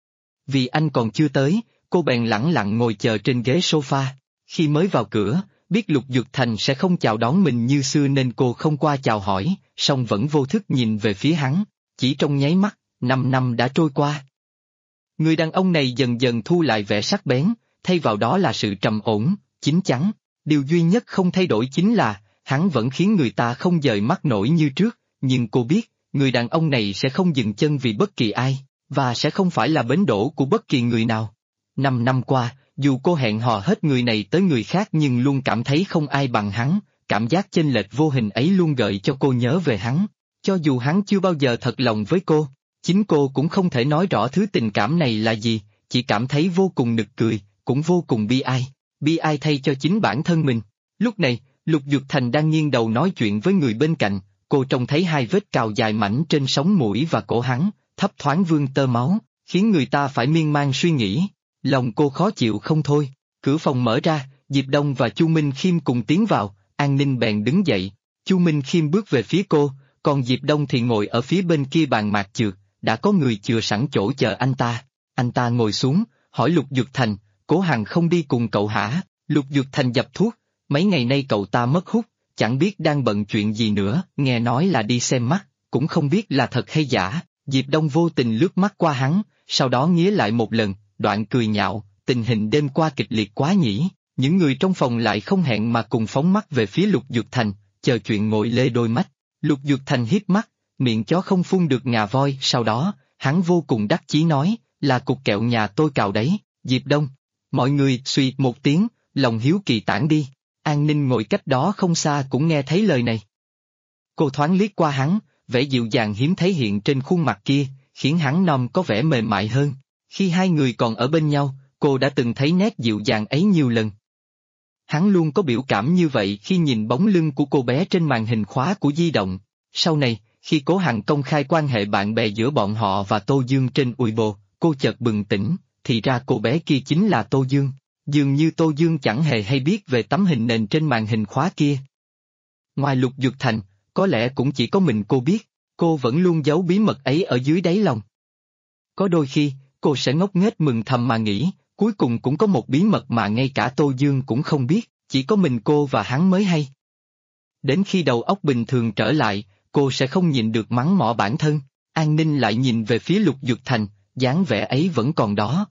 Vì anh còn chưa tới, cô bèn lẳng lặng ngồi chờ trên ghế sofa. Khi mới vào cửa, biết Lục Dược Thành sẽ không chào đón mình như xưa nên cô không qua chào hỏi, song vẫn vô thức nhìn về phía hắn. Chỉ trong nháy mắt, 5 năm đã trôi qua. Người đàn ông này dần dần thu lại vẻ sắc bén, thay vào đó là sự trầm ổn, chín chắn. Điều duy nhất không thay đổi chính là, hắn vẫn khiến người ta không dời mắt nổi như trước, nhưng cô biết, người đàn ông này sẽ không dừng chân vì bất kỳ ai, và sẽ không phải là bến đỗ của bất kỳ người nào. 5 năm qua, dù cô hẹn hò hết người này tới người khác nhưng luôn cảm thấy không ai bằng hắn, cảm giác chênh lệch vô hình ấy luôn gợi cho cô nhớ về hắn. Cho dù hắn chưa bao giờ thật lòng với cô, chính cô cũng không thể nói rõ thứ tình cảm này là gì, chỉ cảm thấy vô cùng nực cười, cũng vô cùng bi ai thay cho chính bản thân mình. Lúc này, Lục Dược Thành đang nghiêng đầu nói chuyện với người bên cạnh, cô trông thấy hai vết cào dài mảnh trên sống mũi và cổ hắn, thấp thoáng vương tơ máu, khiến người ta phải miên man suy nghĩ. Lòng cô khó chịu không thôi, Cửa phòng mở ra, Diệp Đông và Chu Minh Khiêm cùng tiến vào, An Ninh bèn đứng dậy. Chu Minh Khiêm bước về phía cô, còn Diệp Đông thì ngồi ở phía bên kia bàn mạc trượt, đã có người chừa sẵn chỗ chờ anh ta. Anh ta ngồi xuống, hỏi Lục Dược Thành, Cố Hằng không đi cùng cậu hả? Lục Dược Thành dập thuốc, mấy ngày nay cậu ta mất hút, chẳng biết đang bận chuyện gì nữa, nghe nói là đi xem mắt, cũng không biết là thật hay giả. Diệp Đông vô tình lướt mắt qua hắn, sau đó nghía lại một lần, đoạn cười nhạo, tình hình đêm qua kịch liệt quá nhỉ. Những người trong phòng lại không hẹn mà cùng phóng mắt về phía Lục Dược Thành, chờ chuyện ngồi lê đôi mắt. Lục Dược Thành hít mắt, miệng chó không phun được ngà voi, sau đó, hắn vô cùng đắc chí nói, là cục kẹo nhà tôi cào đấy, Diệp Đông. Mọi người suy một tiếng, lòng hiếu kỳ tản đi. An Ninh ngồi cách đó không xa cũng nghe thấy lời này. Cô thoáng liếc qua hắn, vẻ dịu dàng hiếm thấy hiện trên khuôn mặt kia, khiến hắn nom có vẻ mềm mại hơn. Khi hai người còn ở bên nhau, cô đã từng thấy nét dịu dàng ấy nhiều lần. Hắn luôn có biểu cảm như vậy khi nhìn bóng lưng của cô bé trên màn hình khóa của di động. Sau này, khi Cố Hằng công khai quan hệ bạn bè giữa bọn họ và Tô Dương trên Weibo, cô chợt bừng tỉnh, thì ra cô bé kia chính là Tô Dương. Dường như Tô Dương chẳng hề hay biết về tấm hình nền trên màn hình khóa kia. Ngoài Lục Dược Thành, có lẽ cũng chỉ có mình cô biết, cô vẫn luôn giấu bí mật ấy ở dưới đáy lòng. Có đôi khi, cô sẽ ngốc nghếch mừng thầm mà nghĩ, cuối cùng cũng có một bí mật mà ngay cả Tô Dương cũng không biết, chỉ có mình cô và hắn mới hay. Đến khi đầu óc bình thường trở lại, cô sẽ không nhịn được mắng mỏ bản thân. An Ninh lại nhìn về phía Lục Dược Thành, dáng vẻ ấy vẫn còn đó.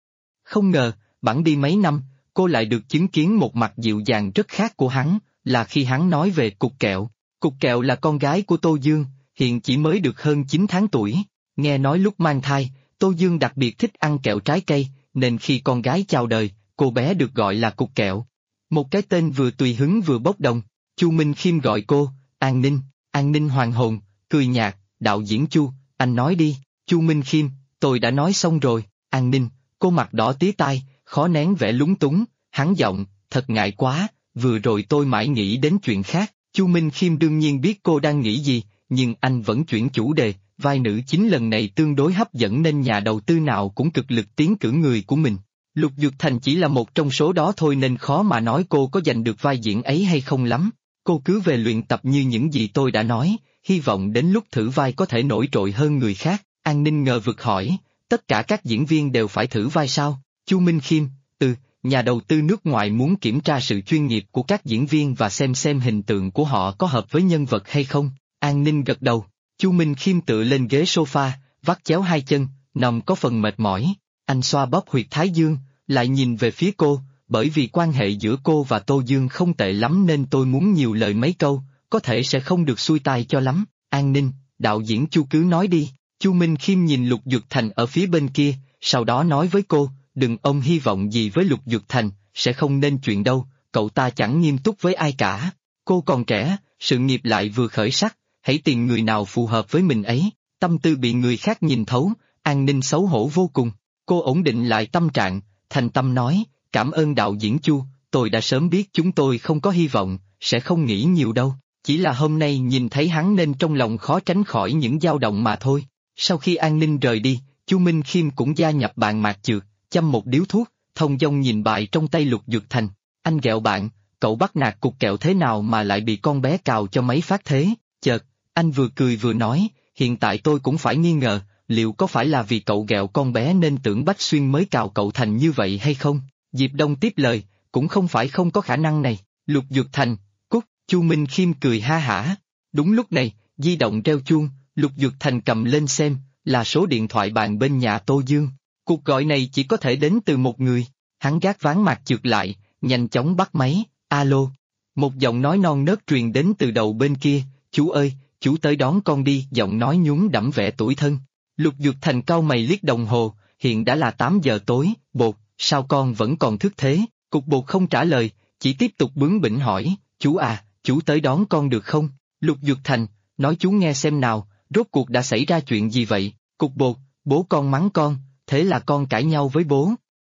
Không ngờ, bẵng đi mấy năm, cô lại được chứng kiến một mặt dịu dàng rất khác của hắn, là khi hắn nói về Cục Kẹo. Cục Kẹo là con gái của Tô Dương, hiện chỉ mới được hơn 9 tháng tuổi. Nghe nói lúc mang thai, Tô Dương đặc biệt thích ăn kẹo trái cây, nên khi con gái chào đời, cô bé được gọi là Cục Kẹo. Một cái tên vừa tùy hứng vừa bốc đồng. Chu Minh Khiêm gọi cô, An Ninh. An Ninh hoàn hồn, cười nhạt, đạo diễn Chu, anh nói đi. Chu Minh Khiêm, tôi đã nói xong rồi. An Ninh, cô mặt đỏ tía tai, khó nén vẻ lúng túng, hắn giọng, thật ngại quá, vừa rồi tôi mãi nghĩ đến chuyện khác. Chu Minh Khiêm đương nhiên biết cô đang nghĩ gì, nhưng anh vẫn chuyển chủ đề, vai nữ chính lần này tương đối hấp dẫn nên nhà đầu tư nào cũng cực lực tiến cử người của mình. Lục Dược Thành chỉ là một trong số đó thôi nên khó mà nói cô có giành được vai diễn ấy hay không lắm. Cô cứ về luyện tập như những gì tôi đã nói, hy vọng đến lúc thử vai có thể nổi trội hơn người khác. An Ninh ngờ vực hỏi, tất cả các diễn viên đều phải thử vai sao? Chu Minh Khiêm, nhà đầu tư nước ngoài muốn kiểm tra sự chuyên nghiệp của các diễn viên và xem hình tượng của họ có hợp với nhân vật hay không. An Ninh gật đầu. Chu Minh Khiêm tựa lên ghế sofa, vắt chéo hai chân, nằm có phần mệt mỏi. Anh xoa bóp huyệt thái dương, lại nhìn về phía cô, bởi vì quan hệ giữa cô và Tô Dương không tệ lắm nên tôi muốn nhiều lời mấy câu, có thể sẽ không được xuôi tai cho lắm. An Ninh, đạo diễn Chu cứ nói đi. Chu Minh Khiêm nhìn Lục Dược Thành ở phía bên kia, sau đó nói với cô, đừng ông hy vọng gì với Lục Dược Thành, sẽ không nên chuyện đâu, cậu ta chẳng nghiêm túc với ai cả. Cô còn trẻ, sự nghiệp lại vừa khởi sắc, hãy tìm người nào phù hợp với mình ấy. Tâm tư bị người khác nhìn thấu, An Ninh xấu hổ vô cùng. Cô ổn định lại tâm trạng, thành tâm nói, cảm ơn đạo diễn Chu, tôi đã sớm biết chúng tôi không có hy vọng, sẽ không nghĩ nhiều đâu, chỉ là hôm nay nhìn thấy hắn nên trong lòng khó tránh khỏi những dao động mà thôi. Sau khi An Ninh rời đi, Chu Minh Khiêm cũng gia nhập bàn mạc trượt, châm một điếu thuốc, thông dong nhìn bài trong tay Lục Dược Thành. Anh ghẹo bạn, cậu bắt nạt Cục Kẹo thế nào mà lại bị con bé cào cho mấy phát thế? Chợt, anh vừa cười vừa nói, hiện tại tôi cũng phải nghi ngờ, liệu có phải là vì cậu ghẹo con bé nên tưởng Bách Xuyên mới cào cậu thành như vậy hay không? Diệp Đông tiếp lời, cũng không phải không có khả năng này. Lục Dược Thành, cút. Chu Minh Khiêm cười ha hả. Đúng lúc này, di động reo chuông, Lục Dược Thành cầm lên xem, là số điện thoại bàn bên nhà Tô Dương. Cuộc gọi này chỉ có thể đến từ một người. Hắn gác ván mạc trượt lại, nhanh chóng bắt máy, alo. Một giọng nói non nớt truyền đến từ đầu bên kia, chú ơi, chú tới đón con đi, giọng nói nhún đẫm vẻ tủi thân. Lục Dược Thành cau mày liếc đồng hồ, hiện đã là 8 giờ tối, Bột, sao con vẫn còn thức thế? Cục Bột không trả lời, chỉ tiếp tục bướng bỉnh hỏi, chú à, chú tới đón con được không? Lục Dược Thành, nói chú nghe xem nào, rốt cuộc đã xảy ra chuyện gì vậy? Cục Bột, bố con mắng con, thế là con cãi nhau với bố.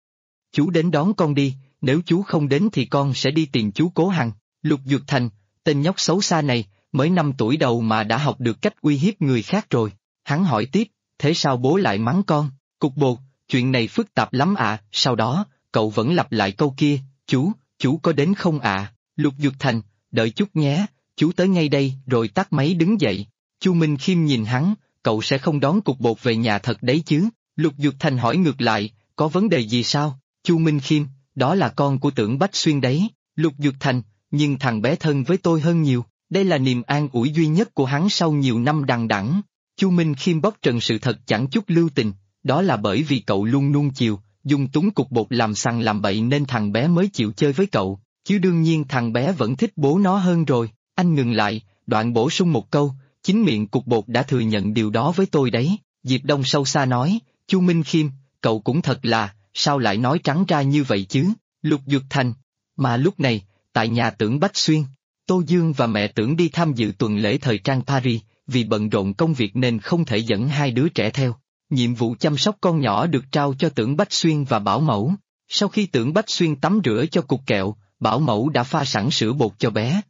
Chú đến đón con đi, nếu chú không đến thì con sẽ đi tìm chú Cố Hằng. Lục Dược Thành, tên nhóc xấu xa này, mới 5 tuổi đầu mà đã học được cách uy hiếp người khác rồi. Hắn hỏi tiếp, thế sao bố lại mắng con? Cục Bột, chuyện này phức tạp lắm ạ. Sau đó, cậu vẫn lặp lại câu kia, chú có đến không ạ? Lục Duyệt Thành, đợi chút nhé, chú tới ngay đây rồi tắt máy đứng dậy. Chu Minh Khiêm nhìn hắn, cậu sẽ không đón cục bột về nhà thật đấy chứ? Lục Duyệt Thành hỏi ngược lại, có vấn đề gì sao? Chu Minh Khiêm, đó là con của Tưởng Bách Xuyên đấy. Lục Duyệt Thành, nhưng thằng bé thân với tôi hơn nhiều, đây là niềm an ủi duy nhất của hắn sau nhiều năm đằng đẵng. Chu Minh Khiêm bóc trần sự thật chẳng chút lưu tình, đó là bởi vì cậu luôn nuông chiều, dung túng cục bột làm sằng làm bậy nên thằng bé mới chịu chơi với cậu, chứ đương nhiên thằng bé vẫn thích bố nó hơn rồi. Anh ngừng lại, đoạn bổ sung một câu, chính miệng cục bột đã thừa nhận điều đó với tôi đấy. Diệp Đông sâu xa nói, Chu Minh Khiêm, cậu cũng thật là, sao lại nói trắng ra như vậy chứ? Lục Duyệt Thành, mà lúc này, tại nhà Tưởng Bách Xuyên, Tô Dương và mẹ Tưởng đi tham dự tuần lễ thời trang Paris, vì bận rộn công việc nên không thể dẫn hai đứa trẻ theo. Nhiệm vụ chăm sóc con nhỏ được trao cho Tưởng Bách Xuyên và Bảo Mẫu. Sau khi Tưởng Bách Xuyên tắm rửa cho cục kẹo, Bảo Mẫu đã pha sẵn sữa bột cho bé.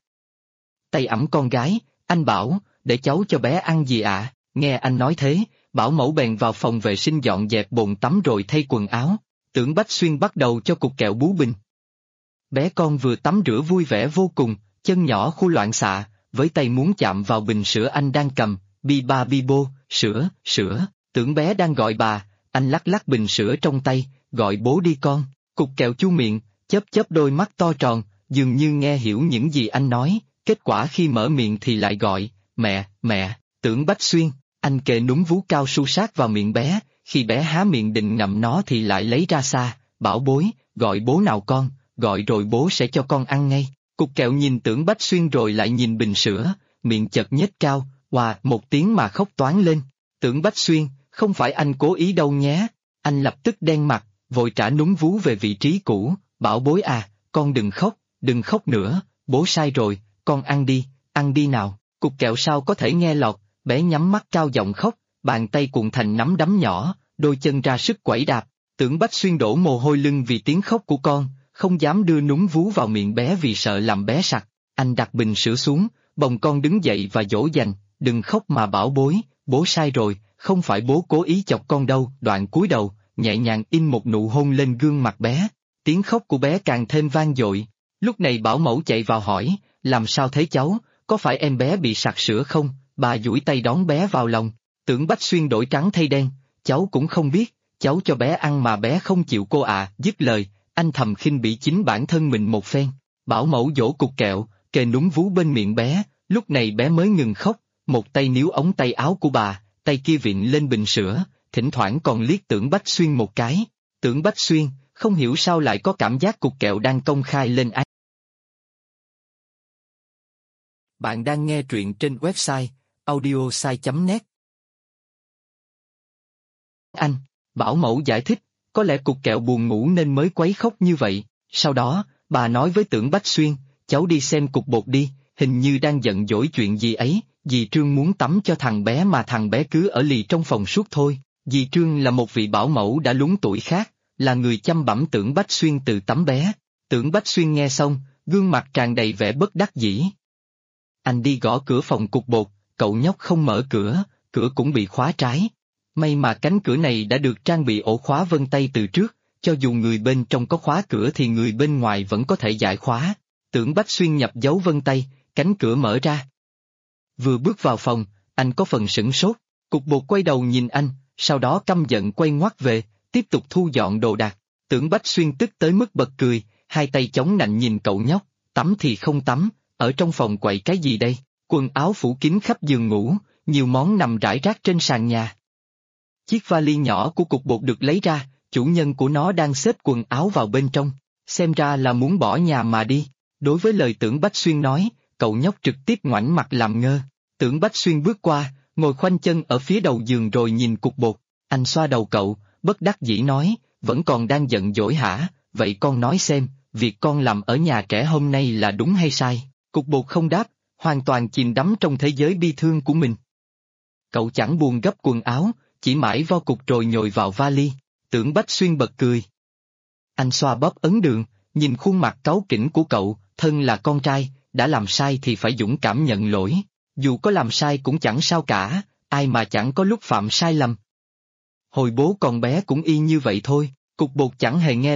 Tay ẵm con gái, anh bảo, để cháu cho bé ăn gì ạ? Nghe anh nói thế, Bảo Mẫu bèn vào phòng vệ sinh dọn dẹp bồn tắm rồi thay quần áo. Tưởng Bách Xuyên bắt đầu cho cục kẹo bú bình. Bé con vừa tắm rửa vui vẻ vô cùng, chân nhỏ khu loạn xạ, với tay muốn chạm vào bình sữa anh đang cầm, bi ba bi bô, sữa. Tưởng bé đang gọi bà, anh lắc lắc bình sữa trong tay, gọi bố đi con. Cục kẹo chu miệng, chớp đôi mắt to tròn, dường như nghe hiểu những gì anh nói, kết quả khi mở miệng thì lại gọi, mẹ. Tưởng Bách Xuyên, anh kề núm vú cao su sát vào miệng bé, khi bé há miệng định ngậm nó thì lại lấy ra xa, bảo bối, gọi bố nào con, gọi rồi bố sẽ cho con ăn ngay. Cục kẹo nhìn Tưởng Bách Xuyên rồi lại nhìn bình sữa, miệng chật nhếch cao, một tiếng mà khóc toáng lên. Tưởng Bách Xuyên, không phải anh cố ý đâu nhé. Anh lập tức đen mặt, vội trả núm vú về vị trí cũ, bảo bối à, con đừng khóc nữa, bố sai rồi, con ăn đi nào. Cục kẹo sao có thể nghe lọt, bé nhắm mắt cao giọng khóc, bàn tay cuộn thành nắm đấm nhỏ, đôi chân ra sức quẩy đạp. Tưởng Bách Xuyên đổ mồ hôi lưng vì tiếng khóc của con, không dám đưa núm vú vào miệng bé vì sợ làm bé sặc. Anh đặt bình sữa xuống, bồng con đứng dậy và dỗ dành, đừng khóc mà bảo bối, bố sai rồi, không phải bố cố ý chọc con đâu. Đoạn cúi đầu, nhẹ nhàng in một nụ hôn lên gương mặt bé. Tiếng khóc của bé càng thêm vang dội. Lúc này Bảo Mẫu chạy vào hỏi, làm sao thế cháu, có phải em bé bị sặc sữa không? Bà duỗi tay đón bé vào lòng. Tưởng Bách Xuyên đổi trắng thay đen, cháu cũng không biết, cháu cho bé ăn mà bé không chịu cô ạ. Dứt lời, anh thầm khinh bỉ chính bản thân mình một phen. Bảo Mẫu dỗ cục kẹo, kề núm vú bên miệng bé, lúc này bé mới ngừng khóc, một tay níu ống tay áo của bà, tay kia vịn lên bình sữa, thỉnh thoảng còn liếc Tưởng Bách Xuyên một cái. Tưởng Bách Xuyên, không hiểu sao lại có cảm giác cục kẹo đang công khai lên án. Bạn đang nghe truyện trên website audiosai.net. Anh, Bảo Mẫu giải thích, có lẽ cục kẹo buồn ngủ nên mới quấy khóc như vậy. Sau đó, bà nói với Tưởng Bách Xuyên, cháu đi xem cục bột đi, hình như đang giận dỗi chuyện gì ấy, dì Trương muốn tắm cho thằng bé mà thằng bé cứ ở lì trong phòng suốt thôi. Dì Trương là một vị bảo mẫu đã lúng tuổi khác, là người chăm bẵm Tưởng Bách Xuyên từ tắm bé. Tưởng Bách Xuyên nghe xong, gương mặt tràn đầy vẻ bất đắc dĩ. Anh đi gõ cửa phòng cục bột, cậu nhóc không mở cửa, cửa cũng bị khóa trái. May mà cánh cửa này đã được trang bị ổ khóa vân tay từ trước, cho dù người bên trong có khóa cửa thì người bên ngoài vẫn có thể giải khóa. Tưởng Bách Xuyên nhập dấu vân tay, cánh cửa mở ra. Vừa bước vào phòng, anh có phần sửng sốt, cục bột quay đầu nhìn anh, sau đó căm giận quay ngoắt về, tiếp tục thu dọn đồ đạc. Tưởng Bách Xuyên tức tới mức bật cười, hai tay chống nạnh nhìn cậu nhóc, tắm thì không tắm, ở trong phòng quậy cái gì đây? Quần áo phủ kín khắp giường ngủ, nhiều món nằm rải rác trên sàn nhà. Chiếc vali nhỏ của cục bột được lấy ra, chủ nhân của nó đang xếp quần áo vào bên trong, xem ra là muốn bỏ nhà mà đi. Đối với lời Tưởng Bách Xuyên nói, cậu nhóc trực tiếp ngoảnh mặt làm ngơ. Tưởng Bách Xuyên bước qua, ngồi khoanh chân ở phía đầu giường rồi nhìn cục bột, anh xoa đầu cậu, bất đắc dĩ nói, vẫn còn đang giận dỗi hả? Vậy con nói xem, việc con làm ở nhà trẻ hôm nay là đúng hay sai? Cục bột không đáp, hoàn toàn chìm đắm trong thế giới bi thương của mình. Cậu chẳng buồn gấp quần áo, chỉ mãi vo cục rồi nhồi vào vali. Tưởng Bách Xuyên bật cười. Anh xoa bóp ấn đường, nhìn khuôn mặt cáu kỉnh của cậu, thân là con trai, đã làm sai thì phải dũng cảm nhận lỗi. Dù có làm sai cũng chẳng sao cả, ai mà chẳng có lúc phạm sai lầm. Hồi bố còn bé cũng y như vậy thôi, cục bột chẳng hề nghe lọt,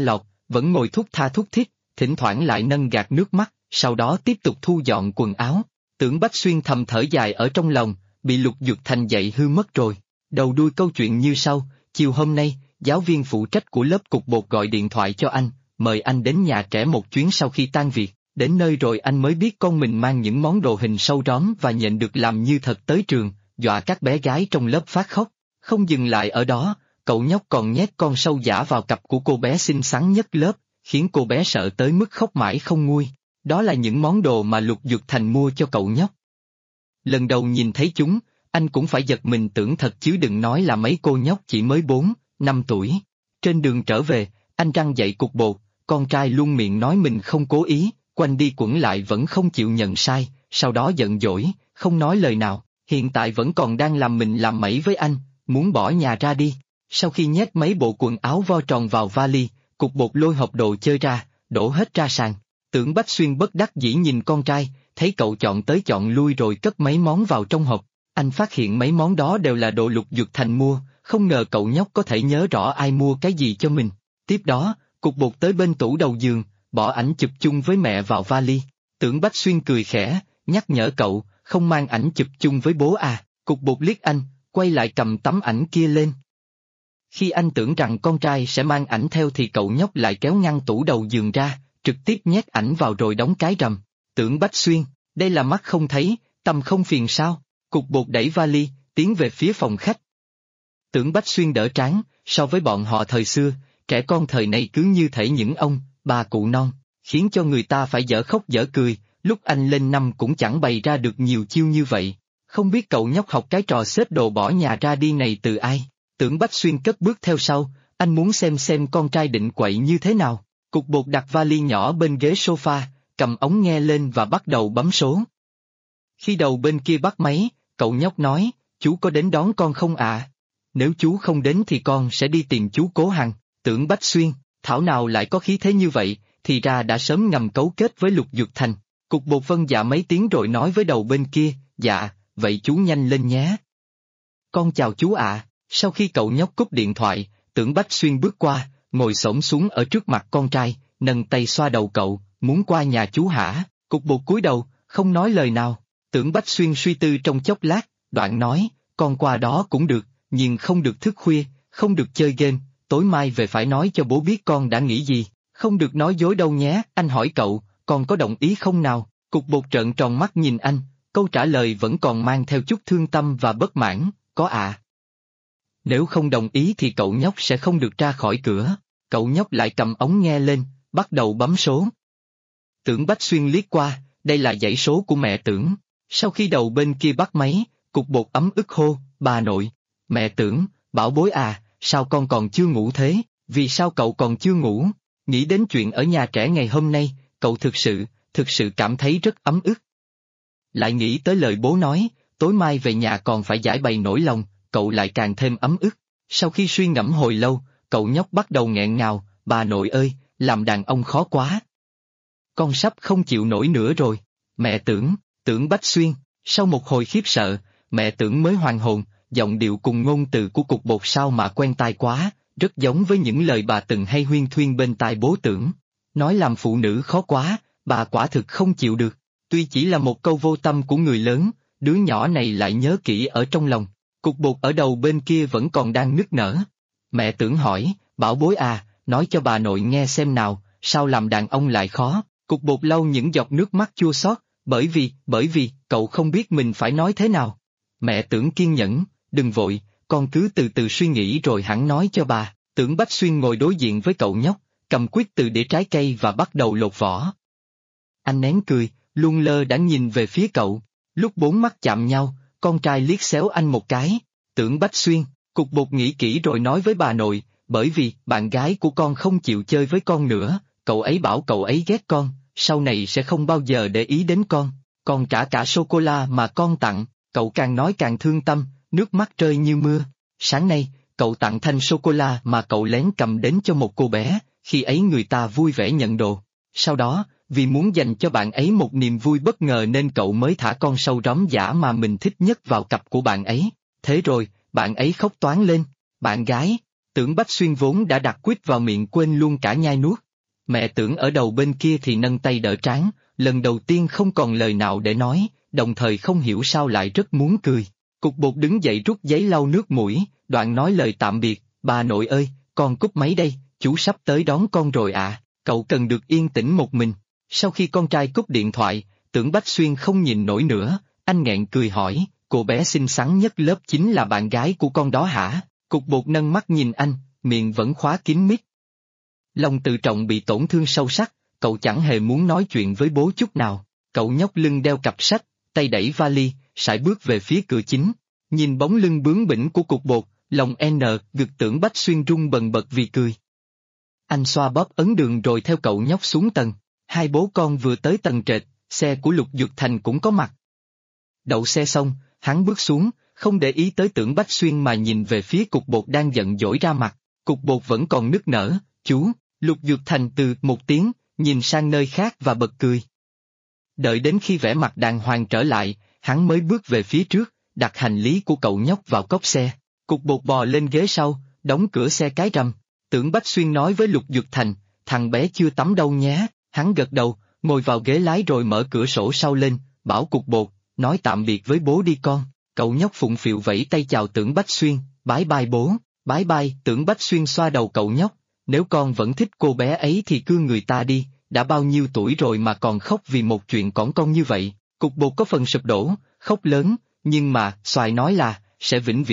vẫn ngồi thúc tha thúc thiết, thỉnh thoảng lại nâng gạt nước mắt, sau đó tiếp tục thu dọn quần áo. Tưởng Bách Xuyên thầm thở dài ở trong lòng, bị Lục Dược Thành dạy hư mất rồi. Đầu đuôi câu chuyện như sau, chiều hôm nay, giáo viên phụ trách của lớp cục bột gọi điện thoại cho anh, mời anh đến nhà trẻ một chuyến sau khi tan việc. Đến nơi rồi anh mới biết con mình mang những món đồ hình sâu róm và nhện được làm như thật tới trường, dọa các bé gái trong lớp phát khóc. Không dừng lại ở đó, cậu nhóc còn nhét con sâu giả vào cặp của cô bé xinh xắn nhất lớp, khiến cô bé sợ tới mức khóc mãi không nguôi. Đó là những món đồ mà Lục Dược Thành mua cho cậu nhóc. Lần đầu nhìn thấy chúng, anh cũng phải giật mình tưởng thật chứ đừng nói là mấy cô nhóc chỉ mới 4, 5 tuổi. Trên đường trở về, anh răng dậy cục bột, con trai luôn miệng nói mình không cố ý, quanh đi quẩn lại vẫn không chịu nhận sai, sau đó giận dỗi, không nói lời nào, hiện tại vẫn còn đang làm mình làm mẩy với anh, muốn bỏ nhà ra đi. Sau khi nhét mấy bộ quần áo vo tròn vào vali, cục bột lôi hộp đồ chơi ra, đổ hết ra sàn. Tưởng Bách Xuyên bất đắc dĩ nhìn con trai, thấy cậu chọn tới chọn lui rồi cất mấy món vào trong hộp. Anh phát hiện mấy món đó đều là đồ Lục Dược Thành mua, không ngờ cậu nhóc có thể nhớ rõ ai mua cái gì cho mình. Tiếp đó, cục bột tới bên tủ đầu giường, bỏ ảnh chụp chung với mẹ vào vali. Tưởng Bách Xuyên cười khẽ, nhắc nhở cậu, không mang ảnh chụp chung với bố à. Cục bột liếc anh, quay lại cầm tấm ảnh kia lên. Khi anh tưởng rằng con trai sẽ mang ảnh theo thì cậu nhóc lại kéo ngăn tủ đầu giường ra, trực tiếp nhét ảnh vào rồi đóng cái rầm. Tưởng Bách Xuyên, đây là mắt không thấy, tâm không phiền sao? Cục bột đẩy vali, tiến về phía phòng khách. Tưởng Bách Xuyên đỡ trán, so với bọn họ thời xưa, trẻ con thời này cứ như thể những ông, bà cụ non, khiến cho người ta phải dở khóc dở cười, lúc anh lên năm cũng chẳng bày ra được nhiều chiêu như vậy. Không biết cậu nhóc học cái trò xếp đồ bỏ nhà ra đi này từ ai? Tưởng Bách Xuyên cất bước theo sau, anh muốn xem con trai định quậy như thế nào. Cục bột đặt vali nhỏ bên ghế sofa, cầm ống nghe lên và bắt đầu bấm số. Khi đầu bên kia bắt máy, cậu nhóc nói, chú có đến đón con không ạ? Nếu chú không đến thì con sẽ đi tìm chú Cố Hằng. Tưởng Bách Xuyên, thảo nào lại có khí thế như vậy, thì ra đã sớm ngầm cấu kết với Lục Dược Thành. Cục bột vâng dạ mấy tiếng rồi nói với đầu bên kia, dạ, vậy chú nhanh lên nhé. Con chào chú ạ. Sau khi cậu nhóc cúp điện thoại, Tưởng Bách Xuyên bước qua, ngồi xổm xuống ở trước mặt con trai, nâng tay xoa đầu cậu, muốn qua nhà chú hả? Cục bột cúi đầu, không nói lời nào. Tưởng Bách Xuyên suy tư trong chốc lát, đoạn nói, con qua đó cũng được, nhưng không được thức khuya, không được chơi game, tối mai về phải nói cho bố biết con đã nghĩ gì, không được nói dối đâu nhé. Anh hỏi cậu, con có đồng ý không nào? Cục bột trợn tròn mắt nhìn anh, câu trả lời vẫn còn mang theo chút thương tâm và bất mãn, có ạ. Nếu không đồng ý thì cậu nhóc sẽ không được ra khỏi cửa. Cậu nhóc lại cầm ống nghe lên, bắt đầu bấm số. Tưởng Bách Xuyên liếc qua, đây là dãy số của mẹ Tưởng. Sau khi đầu bên kia bắt máy, cục bột ấm ức hô, bà nội. Mẹ Tưởng, bảo bối à, sao con còn chưa ngủ thế? Vì sao cậu còn chưa ngủ? Nghĩ đến chuyện ở nhà trẻ ngày hôm nay, cậu thực sự cảm thấy rất ấm ức. Lại nghĩ tới lời bố nói, tối mai về nhà còn phải giải bày nỗi lòng, cậu lại càng thêm ấm ức. Sau khi suy ngẫm hồi lâu, cậu nhóc bắt đầu nghẹn ngào, bà nội ơi, làm đàn ông khó quá. Con sắp không chịu nổi nữa rồi. Mẹ Tưởng, Tưởng Bách Xuyên, sau một hồi khiếp sợ, mẹ Tưởng mới hoàn hồn, giọng điệu cùng ngôn từ của cục bột sao mà quen tai quá, rất giống với những lời bà từng hay huyên thuyên bên tai bố Tưởng. Nói làm phụ nữ khó quá, bà quả thực không chịu được. Tuy chỉ là một câu vô tâm của người lớn, đứa nhỏ này lại nhớ kỹ ở trong lòng. Cục bột ở đầu bên kia vẫn còn đang nức nở. Mẹ Tưởng hỏi, bảo bối à, nói cho bà nội nghe xem nào, sao làm đàn ông lại khó? Cục bột lau những giọt nước mắt chua xót, bởi vì, cậu không biết mình phải nói thế nào. Mẹ Tưởng kiên nhẫn, đừng vội, con cứ từ từ suy nghĩ rồi hẳn nói cho bà. Tưởng Bách Xuyên ngồi đối diện với cậu nhóc, cầm quyết từ đĩa trái cây và bắt đầu lột vỏ. Anh nén cười, luôn lơ đãng nhìn về phía cậu, lúc bốn mắt chạm nhau, con trai liếc xéo anh một cái. Tưởng Bách Xuyên, cục bột nghĩ kỹ rồi nói với bà nội, bởi vì bạn gái của con không chịu chơi với con nữa, cậu ấy bảo cậu ấy ghét con, sau này sẽ không bao giờ để ý đến con trả cả sô-cô-la mà con tặng. Cậu càng nói càng thương tâm, nước mắt rơi như mưa. Sáng nay, cậu tặng thanh sô-cô-la mà cậu lén cầm đến cho một cô bé, khi ấy người ta vui vẻ nhận đồ. Sau đó, vì muốn dành cho bạn ấy một niềm vui bất ngờ nên cậu mới thả con sâu róm giả mà mình thích nhất vào cặp của bạn ấy. Thế rồi, bạn ấy khóc toáng lên. Bạn gái, Tưởng Bách Xuyên vốn đã đặt quýt vào miệng quên luôn cả nhai nuốt. Mẹ Tưởng ở đầu bên kia thì nâng tay đỡ trán, lần đầu tiên không còn lời nào để nói, đồng thời không hiểu sao lại rất muốn cười. Cục Bột đứng dậy rút giấy lau nước mũi, đoạn nói lời tạm biệt, bà nội ơi, con cúp máy đây, chú sắp tới đón con rồi ạ, cậu cần được yên tĩnh một mình. Sau khi con trai cúp điện thoại, Tưởng Bách Xuyên không nhìn nổi nữa, anh nghẹn cười hỏi, cô bé xinh xắn nhất lớp chính là bạn gái của con đó hả? Cục Bột nâng mắt nhìn anh, miệng vẫn khóa kín mít. Lòng tự trọng bị tổn thương sâu sắc, cậu chẳng hề muốn nói chuyện với bố chút nào. Cậu nhóc lưng đeo cặp sách, tay đẩy vali, sải bước về phía cửa chính. Nhìn bóng lưng bướng bỉnh của Cục Bột, lòng gực Tưởng Bách Xuyên rung bần bật vì cười. Anh xoa bóp ấn đường rồi theo cậu nhóc xuống tầng. Hai bố con vừa tới tầng trệt, xe của Lục Dược Thành cũng có mặt. Đậu xe xong, hắn bước xuống, không để ý tới Tưởng Bách Xuyên mà nhìn về phía Cục Bột đang giận dỗi ra mặt. Cục Bột vẫn còn nức nở, chú. Lục Dược Thành từ một tiếng, nhìn sang nơi khác và bật cười. Đợi đến khi vẻ mặt đàng hoàng trở lại, hắn mới bước về phía trước, đặt hành lý của cậu nhóc vào cốp xe. Cục Bột bò lên ghế sau, đóng cửa xe cái rầm. Tưởng Bách Xuyên nói với Lục Dược Thành, thằng bé chưa tắm đâu nhé. Hắn gật đầu, ngồi vào ghế lái rồi mở cửa sổ sau lên, bảo Cục Bột, nói tạm biệt với bố đi con. Cậu nhóc phụng phịu vẫy tay chào Tưởng Bách Xuyên, bái bai bố, bái bai. Tưởng Bách Xuyên xoa đầu cậu nhóc, nếu con vẫn thích cô bé ấy thì cưa người ta đi, đã bao nhiêu tuổi rồi mà còn khóc vì một chuyện cỏn con như vậy. Cục Bột có phần sụp đổ, khóc lớn, nhưng mà, Xoài nói là, sẽ vĩnh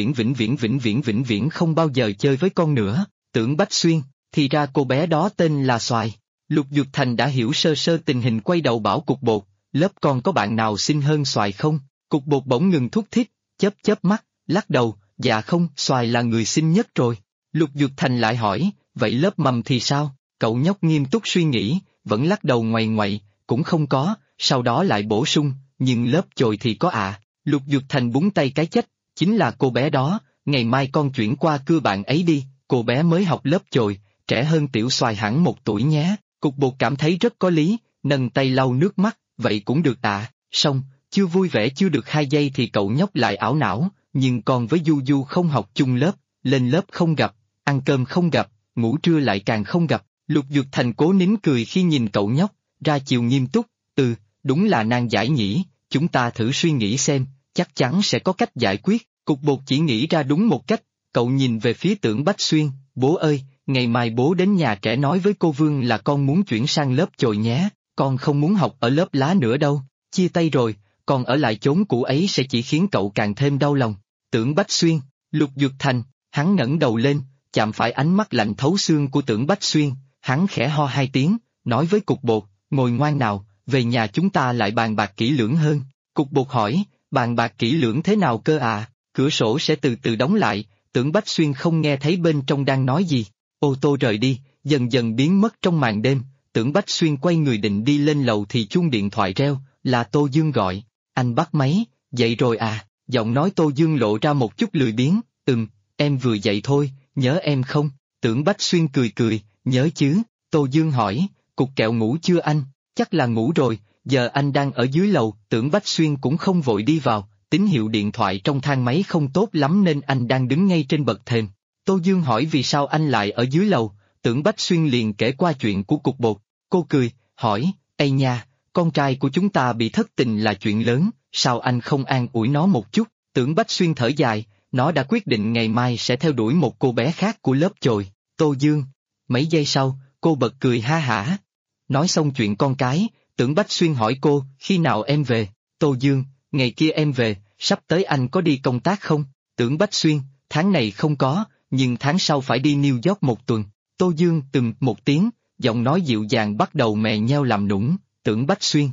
viễn không bao giờ chơi với con nữa. Tưởng Bách Xuyên, thì ra cô bé đó tên là Xoài. Lục Dược Thành đã hiểu sơ sơ tình hình, quay đầu bảo Cục Bột, lớp con có bạn nào xinh hơn Xoài không? Cục Bột bỗng ngừng thúc thiết, chớp mắt, lắc đầu, dạ không, Xoài là người xinh nhất rồi. Lục Dược Thành lại hỏi, vậy lớp mầm thì sao? Cậu nhóc nghiêm túc suy nghĩ, vẫn lắc đầu ngoằy ngoậy, cũng không có, sau đó lại bổ sung, nhưng lớp chồi thì có ạ. Lục Dược Thành búng tay cái chết, chính là cô bé đó, ngày mai con chuyển qua cưa bạn ấy đi, cô bé mới học lớp chồi, trẻ hơn Tiểu Xoài hẳn 1 tuổi nhé. Cục Bột cảm thấy rất có lý, nâng tay lau nước mắt, vậy cũng được ạ. Xong, chưa vui vẻ chưa được 2 giây thì cậu nhóc lại ảo não, nhưng con với Du Du không học chung lớp, lên lớp không gặp, ăn cơm không gặp, ngủ trưa lại càng không gặp. Lục Dược Thành cố nín cười khi nhìn cậu nhóc, ra chiều nghiêm túc, đúng là nan giải nhỉ, chúng ta thử suy nghĩ xem, chắc chắn sẽ có cách giải quyết. Cục Bột chỉ nghĩ ra đúng một cách, cậu nhìn về phía Tưởng Bách Xuyên, bố ơi, ngày mai bố đến nhà trẻ nói với cô Vương là con muốn chuyển sang lớp chồi nhé, con không muốn học ở lớp lá nữa đâu, chia tay rồi, còn ở lại chốn cũ ấy sẽ chỉ khiến cậu càng thêm đau lòng. Tưởng Bách Xuyên, Lục Dược Thành, hắn ngẩng đầu lên, chạm phải ánh mắt lạnh thấu xương của Tưởng Bách Xuyên, hắn khẽ ho 2 tiếng, nói với Cục Bột, ngồi ngoan nào, về nhà chúng ta lại bàn bạc kỹ lưỡng hơn. Cục Bột hỏi, bàn bạc kỹ lưỡng thế nào cơ à? Cửa sổ sẽ từ từ đóng lại, Tưởng Bách Xuyên không nghe thấy bên trong đang nói gì. Ô tô rời đi, dần dần biến mất trong màn đêm. Tưởng Bách Xuyên quay người định đi lên lầu thì chuông điện thoại reo, là Tô Dương gọi. Anh bắt máy, dậy rồi à? Giọng nói Tô Dương lộ ra một chút lười biếng. Em vừa dậy thôi, nhớ em không? Tưởng Bách Xuyên cười, nhớ chứ. Tô Dương hỏi, cục kẹo ngủ chưa anh? Chắc là ngủ rồi, giờ anh đang ở dưới lầu. Tưởng Bách Xuyên cũng không vội đi vào, tín hiệu điện thoại trong thang máy không tốt lắm nên anh đang đứng ngay trên bậc thềm. Tô Dương hỏi vì sao anh lại ở dưới lầu, Tưởng Bách Xuyên liền kể qua chuyện của Cục Bột. Cô cười, hỏi, ây nha, con trai của chúng ta bị thất tình là chuyện lớn, sao anh không an ủi nó một chút? Tưởng Bách Xuyên thở dài, nó đã quyết định ngày mai sẽ theo đuổi một cô bé khác của lớp chồi. Tô Dương. Mấy giây sau, cô bật cười ha hả. Nói xong chuyện con cái, Tưởng Bách Xuyên hỏi cô, khi nào em về? Tô Dương, ngày kia em về, sắp tới anh có đi công tác không? Tưởng Bách Xuyên, tháng này không có, nhưng tháng sau phải đi New York 1 tuần. Tô Dương một tiếng, giọng nói dịu dàng bắt đầu mè nheo làm nũng. Tưởng Bách Xuyên,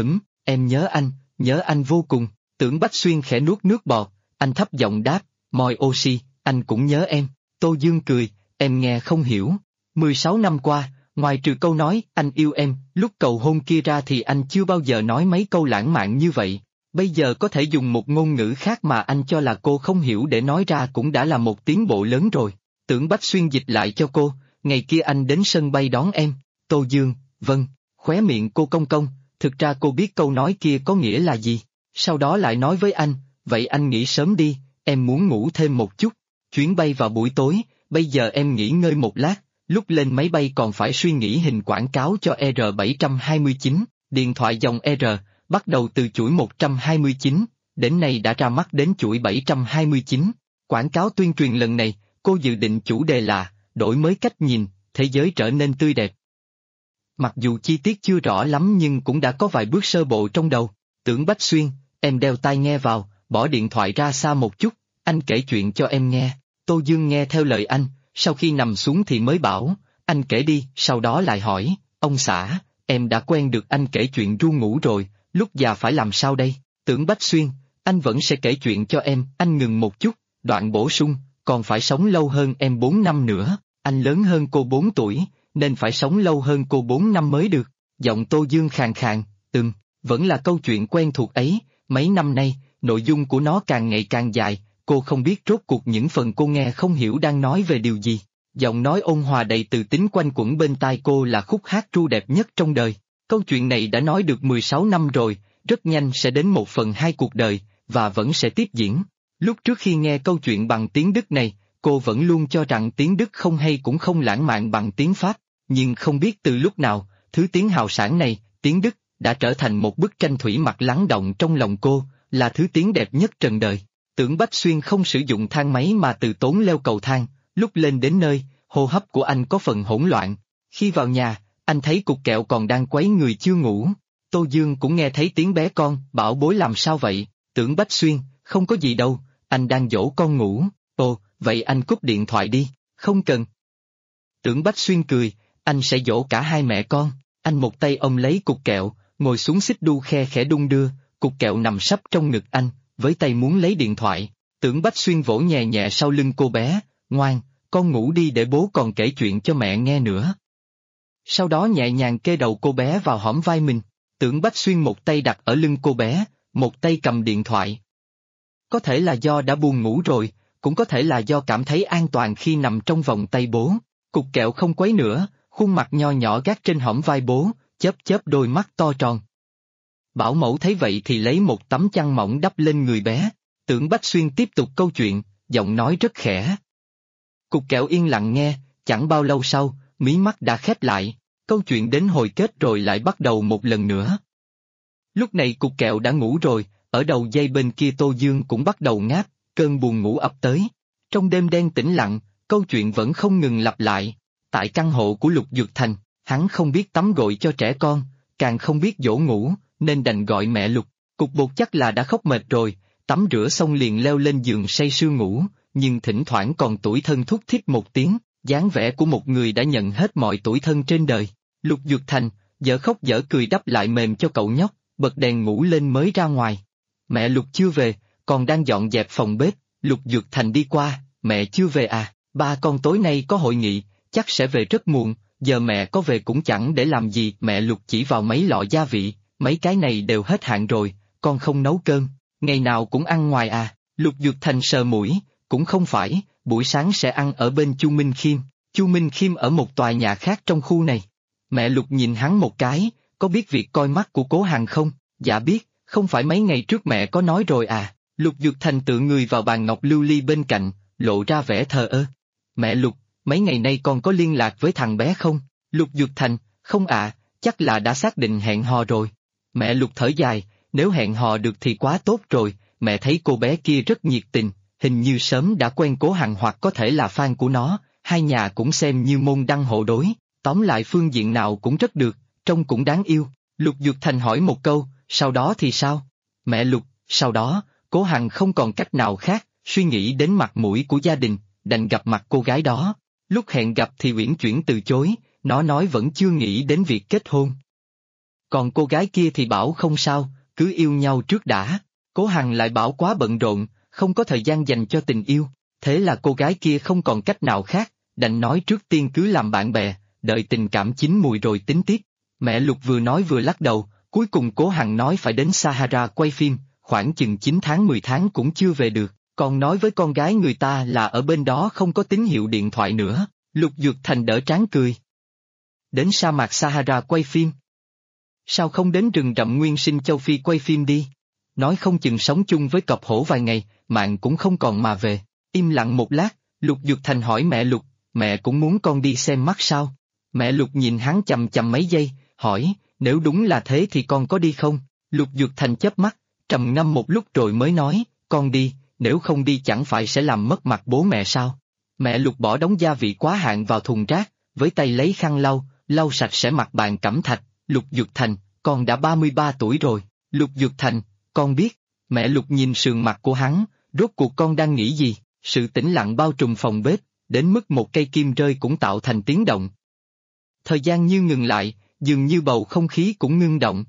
em nhớ anh vô cùng. Tưởng Bách Xuyên khẽ nuốt nước bọt, anh thấp giọng đáp, moi oxy, anh cũng nhớ em. Tô Dương cười, em nghe không hiểu. 16 năm qua, ngoài trừ câu nói anh yêu em, lúc cầu hôn kia ra thì anh chưa bao giờ nói mấy câu lãng mạn như vậy. Bây giờ có thể dùng một ngôn ngữ khác mà anh cho là cô không hiểu để nói ra cũng đã là một tiến bộ lớn rồi. Tưởng Bách Xuyên dịch lại cho cô, ngày kia anh đến sân bay đón em. Tô Dương, vâng, khóe miệng cô cong cong, thực ra cô biết câu nói kia có nghĩa là gì. Sau đó lại nói với anh, vậy anh nghỉ sớm đi, em muốn ngủ thêm một chút. Chuyến bay vào buổi tối, bây giờ em nghỉ ngơi một lát, lúc lên máy bay còn phải suy nghĩ hình quảng cáo cho R729, điện thoại dòng R, bắt đầu từ chuỗi 129, đến nay đã ra mắt đến chuỗi 729. Quảng cáo tuyên truyền lần này, cô dự định chủ đề là, đổi mới cách nhìn, thế giới trở nên tươi đẹp. Mặc dù chi tiết chưa rõ lắm nhưng cũng đã có vài bước sơ bộ trong đầu. Tưởng Bách Xuyên, em đeo tai nghe vào, bỏ điện thoại ra xa một chút, anh kể chuyện cho em nghe. Tô Dương nghe theo lời anh, sau khi nằm xuống thì mới bảo, anh kể đi, sau đó lại hỏi, ông xã, em đã quen được anh kể chuyện ru ngủ rồi, lúc già phải làm sao đây? Tưởng Bách Xuyên, anh vẫn sẽ kể chuyện cho em, anh ngừng một chút, đoạn bổ sung, còn phải sống lâu hơn em 4 năm nữa, anh lớn hơn cô 4 tuổi, nên phải sống lâu hơn cô 4 năm mới được. Giọng Tô Dương khàn khàn, vẫn là câu chuyện quen thuộc ấy, mấy năm nay, nội dung của nó càng ngày càng dài, cô không biết rốt cuộc những phần cô nghe không hiểu đang nói về điều gì. Giọng nói ôn hòa đầy từ tính quanh quẩn bên tai cô là khúc hát ru đẹp nhất trong đời. Câu chuyện này đã nói được 16 năm rồi, rất nhanh sẽ đến 1/2 cuộc đời, và vẫn sẽ tiếp diễn. Lúc trước khi nghe câu chuyện bằng tiếng Đức này, cô vẫn luôn cho rằng tiếng Đức không hay cũng không lãng mạn bằng tiếng Pháp, nhưng không biết từ lúc nào, thứ tiếng hào sảng này, tiếng Đức, đã trở thành một bức tranh thủy mặc lắng động trong lòng cô, là thứ tiếng đẹp nhất trần đời. Tưởng Bách Xuyên không sử dụng thang máy mà từ tốn leo cầu thang, lúc lên đến nơi, hô hấp của anh có phần hỗn loạn. Khi vào nhà, anh thấy cục kẹo còn đang quấy người chưa ngủ. Tô Dương cũng nghe thấy tiếng bé con, bảo bối làm sao vậy? Tưởng Bách Xuyên, không có gì đâu, anh đang dỗ con ngủ. Ồ, vậy anh cúp điện thoại đi, không cần. Tưởng Bách Xuyên cười, anh sẽ dỗ cả hai mẹ con. Anh một tay ôm lấy cục kẹo, ngồi xuống xích đu khe khẽ đung đưa, cục kẹo nằm sấp trong ngực anh, với tay muốn lấy điện thoại. Tưởng Bách Xuyên vỗ nhẹ nhẹ sau lưng cô bé, ngoan, con ngủ đi để bố còn kể chuyện cho mẹ nghe nữa. Sau đó nhẹ nhàng kê đầu cô bé vào hõm vai mình. Tưởng Bách Xuyên một tay đặt ở lưng cô bé, một tay cầm điện thoại. Có thể là do đã buồn ngủ rồi, cũng có thể là do cảm thấy an toàn khi nằm trong vòng tay bố. Cục kẹo không quấy nữa, khuôn mặt nho nhỏ gác trên hõm vai bố, chớp chớp đôi mắt to tròn. Bảo mẫu thấy vậy thì lấy một tấm chăn mỏng đắp lên người bé. Tưởng Bách Xuyên tiếp tục câu chuyện, giọng nói rất khẽ. Cục kẹo yên lặng nghe, chẳng bao lâu sau, mí mắt đã khép lại, câu chuyện đến hồi kết rồi lại bắt đầu một lần nữa. Lúc này cục kẹo đã ngủ rồi, ở đầu dây bên kia Tô Dương cũng bắt đầu ngáp, cơn buồn ngủ ập tới. Trong đêm đen tĩnh lặng, câu chuyện vẫn không ngừng lặp lại. Tại căn hộ của Lục Dược Thành, hắn không biết tắm gội cho trẻ con, càng không biết dỗ ngủ, nên đành gọi mẹ Lục. Cục bột chắc là đã khóc mệt rồi, tắm rửa xong liền leo lên giường say sưa ngủ, nhưng thỉnh thoảng còn tủi thân thút thít một tiếng, dáng vẻ của một người đã nhận hết mọi tủi thân trên đời. Lục Dược Thành, dở khóc dở cười đắp lại mềm cho cậu nhóc, bật đèn ngủ lên mới ra ngoài. Mẹ Lục chưa về, còn đang dọn dẹp phòng bếp. Lục Dược Thành đi qua, mẹ chưa về à, ba con tối nay có hội nghị, chắc sẽ về rất muộn, giờ mẹ có về cũng chẳng để làm gì. Mẹ Lục chỉ vào mấy lọ gia vị, mấy cái này đều hết hạn rồi, con không nấu cơm, ngày nào cũng ăn ngoài à. Lục Dược Thành sờ mũi, cũng không phải, buổi sáng sẽ ăn ở bên Chu Minh Khiêm. Chu Minh Khiêm ở một tòa nhà khác trong khu này. Mẹ Lục nhìn hắn một cái, có biết việc coi mắt của Cố Hằng không? Dạ biết, không phải mấy ngày trước mẹ có nói rồi à. Lục Dược Thành tựa người vào bàn ngọc lưu ly bên cạnh, lộ ra vẻ thờ ơ. Mẹ Lục, mấy ngày nay con có liên lạc với thằng bé không? Lục Dược Thành, không ạ, chắc là đã xác định hẹn hò rồi. Mẹ Lục thở dài, nếu hẹn hò được thì quá tốt rồi, mẹ thấy cô bé kia rất nhiệt tình, hình như sớm đã quen Cố Hằng hoặc có thể là fan của nó, hai nhà cũng xem như môn đăng hộ đối, tóm lại phương diện nào cũng rất được, trông cũng đáng yêu. Lục Dược Thành hỏi một câu, sau đó thì sao? Mẹ Lục, sau đó, Cố Hằng không còn cách nào khác, suy nghĩ đến mặt mũi của gia đình, đành gặp mặt cô gái đó. Lúc hẹn gặp thì uyển chuyển từ chối, nó nói vẫn chưa nghĩ đến việc kết hôn. Còn cô gái kia thì bảo không sao, cứ yêu nhau trước đã. Cố Hằng lại bảo quá bận rộn, không có thời gian dành cho tình yêu. Thế là cô gái kia không còn cách nào khác, đành nói trước tiên cứ làm bạn bè, đợi tình cảm chín mùi rồi tính tiếp. Mẹ Lục vừa nói vừa lắc đầu, cuối cùng Cố Hằng nói phải đến Sahara quay phim, khoảng chừng 9 tháng 10 tháng cũng chưa về được, còn nói với con gái người ta là ở bên đó không có tín hiệu điện thoại nữa. Lục Dược Thành đỡ trán cười. Đến sa mạc Sahara quay phim? Sao không đến rừng rậm nguyên sinh châu Phi quay phim đi? Nói không chừng sống chung với cọp hổ vài ngày, mạng cũng không còn mà về. Im lặng một lát, Lục Dược Thành hỏi mẹ Lục, mẹ cũng muốn con đi xem mắt sao? Mẹ Lục nhìn hắn chằm chằm mấy giây, hỏi, nếu đúng là thế thì con có đi không? Lục Dược Thành chớp mắt, trầm ngâm một lúc rồi mới nói, con đi, nếu không đi chẳng phải sẽ làm mất mặt bố mẹ sao? Mẹ Lục bỏ đống gia vị quá hạn vào thùng rác, với tay lấy khăn lau, lau sạch sẽ mặt bàn cẩm thạch, Lục Dược Thành, con đã 33 tuổi rồi. Lục Dược Thành, con biết. Mẹ Lục nhìn sườn mặt của hắn, rốt cuộc con đang nghĩ gì? Sự tĩnh lặng bao trùm phòng bếp, đến mức một cây kim rơi cũng tạo thành tiếng động. Thời gian như ngừng lại, dường như bầu không khí cũng ngưng động.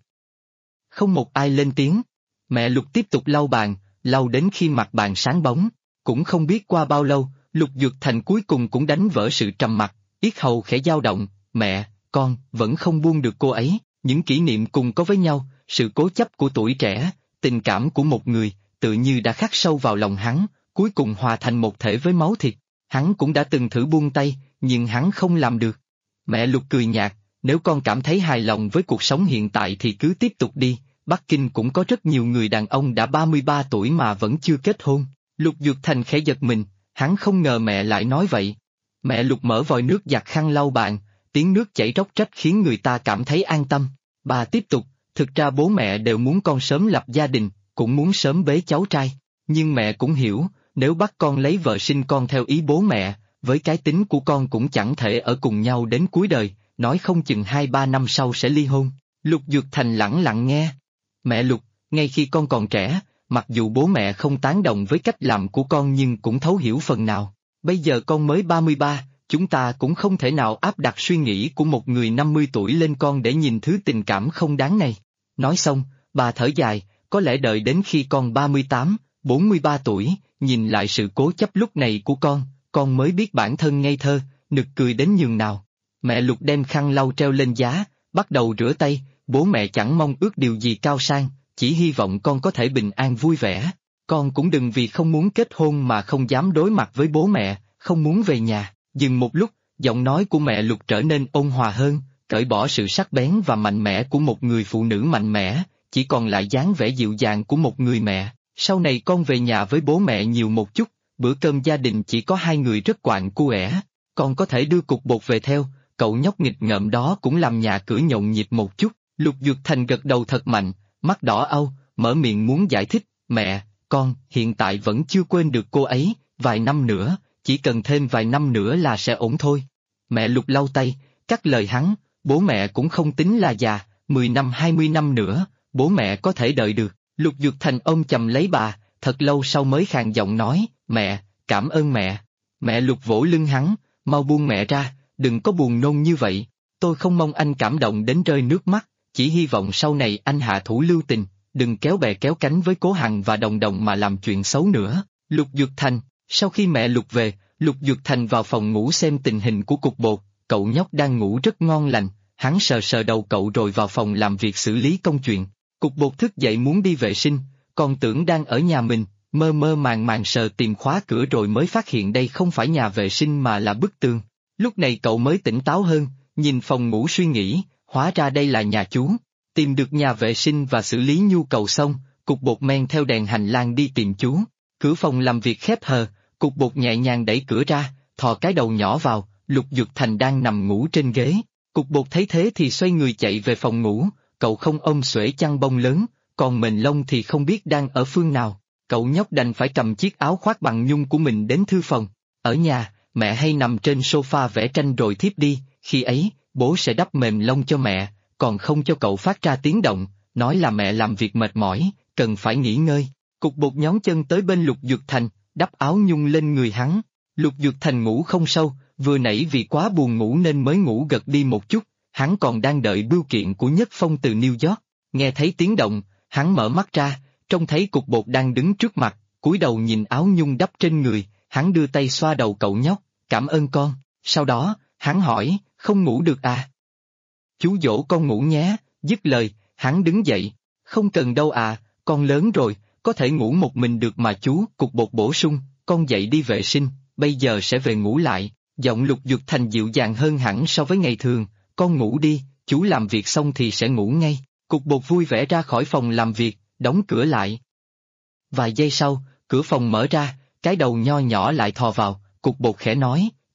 Không một ai lên tiếng. Mẹ Lục tiếp tục lau bàn, lau đến khi mặt bàn sáng bóng. Cũng không biết qua bao lâu, Lục Dược Thành cuối cùng cũng đánh vỡ sự trầm mặc, yết hầu khẽ dao động, mẹ, con vẫn không buông được cô ấy, những kỷ niệm cùng có với nhau, sự cố chấp của tuổi trẻ, tình cảm của một người, tự như đã khắc sâu vào lòng hắn, cuối cùng hòa thành một thể với máu thịt. Hắn cũng đã từng thử buông tay, nhưng hắn không làm được. Mẹ Lục cười nhạt, nếu con cảm thấy hài lòng với cuộc sống hiện tại thì cứ tiếp tục đi, Bắc Kinh cũng có rất nhiều người đàn ông đã 33 tuổi mà vẫn chưa kết hôn. Lục Dược Thành khẽ giật mình, hắn không ngờ mẹ lại nói vậy. Mẹ Lục mở vòi nước giặt khăn lau bàn, tiếng nước chảy róc rách khiến người ta cảm thấy an tâm. Bà tiếp tục, thực ra bố mẹ đều muốn con sớm lập gia đình, cũng muốn sớm bế cháu trai. Nhưng mẹ cũng hiểu, nếu bắt con lấy vợ sinh con theo ý bố mẹ, với cái tính của con cũng chẳng thể ở cùng nhau đến cuối đời, nói không chừng 2-3 năm sau sẽ ly hôn. Lục Dược Thành lẳng lặng nghe. Mẹ Lục, ngay khi con còn trẻ, mặc dù bố mẹ không tán đồng với cách làm của con nhưng cũng thấu hiểu phần nào. Bây giờ con mới 33, chúng ta cũng không thể nào áp đặt suy nghĩ của một người 50 tuổi lên con để nhìn thứ tình cảm không đáng này. Nói xong, bà thở dài, có lẽ đợi đến khi con 38, 43 tuổi, nhìn lại sự cố chấp lúc này của con mới biết bản thân ngây thơ, nực cười đến nhường nào. Mẹ Lục đem khăn lau treo lên giá, bắt đầu rửa tay, bố mẹ chẳng mong ước điều gì cao sang, chỉ hy vọng con có thể bình an vui vẻ. Con cũng đừng vì không muốn kết hôn mà không dám đối mặt với bố mẹ, không muốn về nhà. Dừng một lúc, giọng nói của mẹ Lục trở nên ôn hòa hơn, cởi bỏ sự sắc bén và mạnh mẽ của một người phụ nữ mạnh mẽ, chỉ còn lại dáng vẻ dịu dàng của một người mẹ. Sau này con về nhà với bố mẹ nhiều một chút, bữa cơm gia đình chỉ có hai người rất quạnh quẽ, con có thể đưa cục bột về theo, cậu nhóc nghịch ngợm đó cũng làm nhà cửa nhộn nhịp một chút. Lục Dược Thành gật đầu thật mạnh, mắt đỏ au, mở miệng muốn giải thích, mẹ, con hiện tại vẫn chưa quên được cô ấy, vài năm nữa, chỉ cần thêm vài năm nữa là sẽ ổn thôi. Mẹ Lục lau tay, cắt lời hắn, bố mẹ cũng không tính là già, 10 năm 20 năm nữa, bố mẹ có thể đợi được. Lục Dược Thành ôm chầm lấy bà, thật lâu sau mới khàn giọng nói, mẹ, cảm ơn mẹ. Mẹ Lục vỗ lưng hắn, mau buông mẹ ra, đừng có buồn nôn như vậy, tôi không mong anh cảm động đến rơi nước mắt, chỉ hy vọng sau này anh hạ thủ lưu tình, đừng kéo bè kéo cánh với Cố Hằng và Đồng Đồng mà làm chuyện xấu nữa. Lục Dược Thành, sau khi mẹ Lục về, Lục Dược Thành vào phòng ngủ xem tình hình của cục bột, cậu nhóc đang ngủ rất ngon lành, hắn sờ sờ đầu cậu rồi vào phòng làm việc xử lý công chuyện. Cục bột thức dậy muốn đi vệ sinh, còn tưởng đang ở nhà mình, mơ mơ màng màng sờ tìm khóa cửa rồi mới phát hiện đây không phải nhà vệ sinh mà là bức tường. Lúc này cậu mới tỉnh táo hơn, nhìn phòng ngủ suy nghĩ, hóa ra đây là nhà chú. Tìm được nhà vệ sinh và xử lý nhu cầu xong, cục bột men theo đèn hành lang đi tìm chú. Cửa phòng làm việc khép hờ, cục bột nhẹ nhàng đẩy cửa ra, thò cái đầu nhỏ vào, Lục Dược Thành đang nằm ngủ trên ghế. Cục bột thấy thế thì xoay người chạy về phòng ngủ, cậu không ôm xuể chăn bông lớn, còn mền lông thì không biết đang ở phương nào. Cậu nhóc đành phải cầm chiếc áo khoác bằng nhung của mình đến thư phòng. Ở nhà, mẹ hay nằm trên sofa vẽ tranh rồi thiếp đi, khi ấy, bố sẽ đắp mềm lông cho mẹ, còn không cho cậu phát ra tiếng động, nói là mẹ làm việc mệt mỏi, cần phải nghỉ ngơi. Cục bột nhón chân tới bên Lục Dược Thành, đắp áo nhung lên người hắn. Lục Dược Thành ngủ không sâu, vừa nãy vì quá buồn ngủ nên mới ngủ gật đi một chút, hắn còn đang đợi bưu kiện của Nhất Phong từ New York. Nghe thấy tiếng động, hắn mở mắt ra, trông thấy cục bột đang đứng trước mặt, cúi đầu nhìn áo nhung đắp trên người, hắn đưa tay xoa đầu cậu nhóc, cảm ơn con. Sau đó, hắn hỏi, không ngủ được à? Chú dỗ con ngủ nhé, dứt lời, hắn đứng dậy, không cần đâu à, con lớn rồi, có thể ngủ một mình được mà chú. Cục bột bổ sung, con dậy đi vệ sinh, bây giờ sẽ về ngủ lại. Giọng Lục Dược Thành dịu dàng hơn hẳn so với ngày thường, con ngủ đi, chú làm việc xong thì sẽ ngủ ngay. Cục bột vui vẻ ra khỏi phòng làm việc, đóng cửa lại. Vài giây sau, cửa phòng mở ra, cái đầu nho nhỏ lại thò vào, cục bột khẽ nói,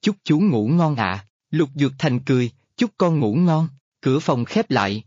chúc chú ngủ ngon ạ. Lục Duyệt Thành cười, chúc con ngủ ngon, cửa phòng khép lại.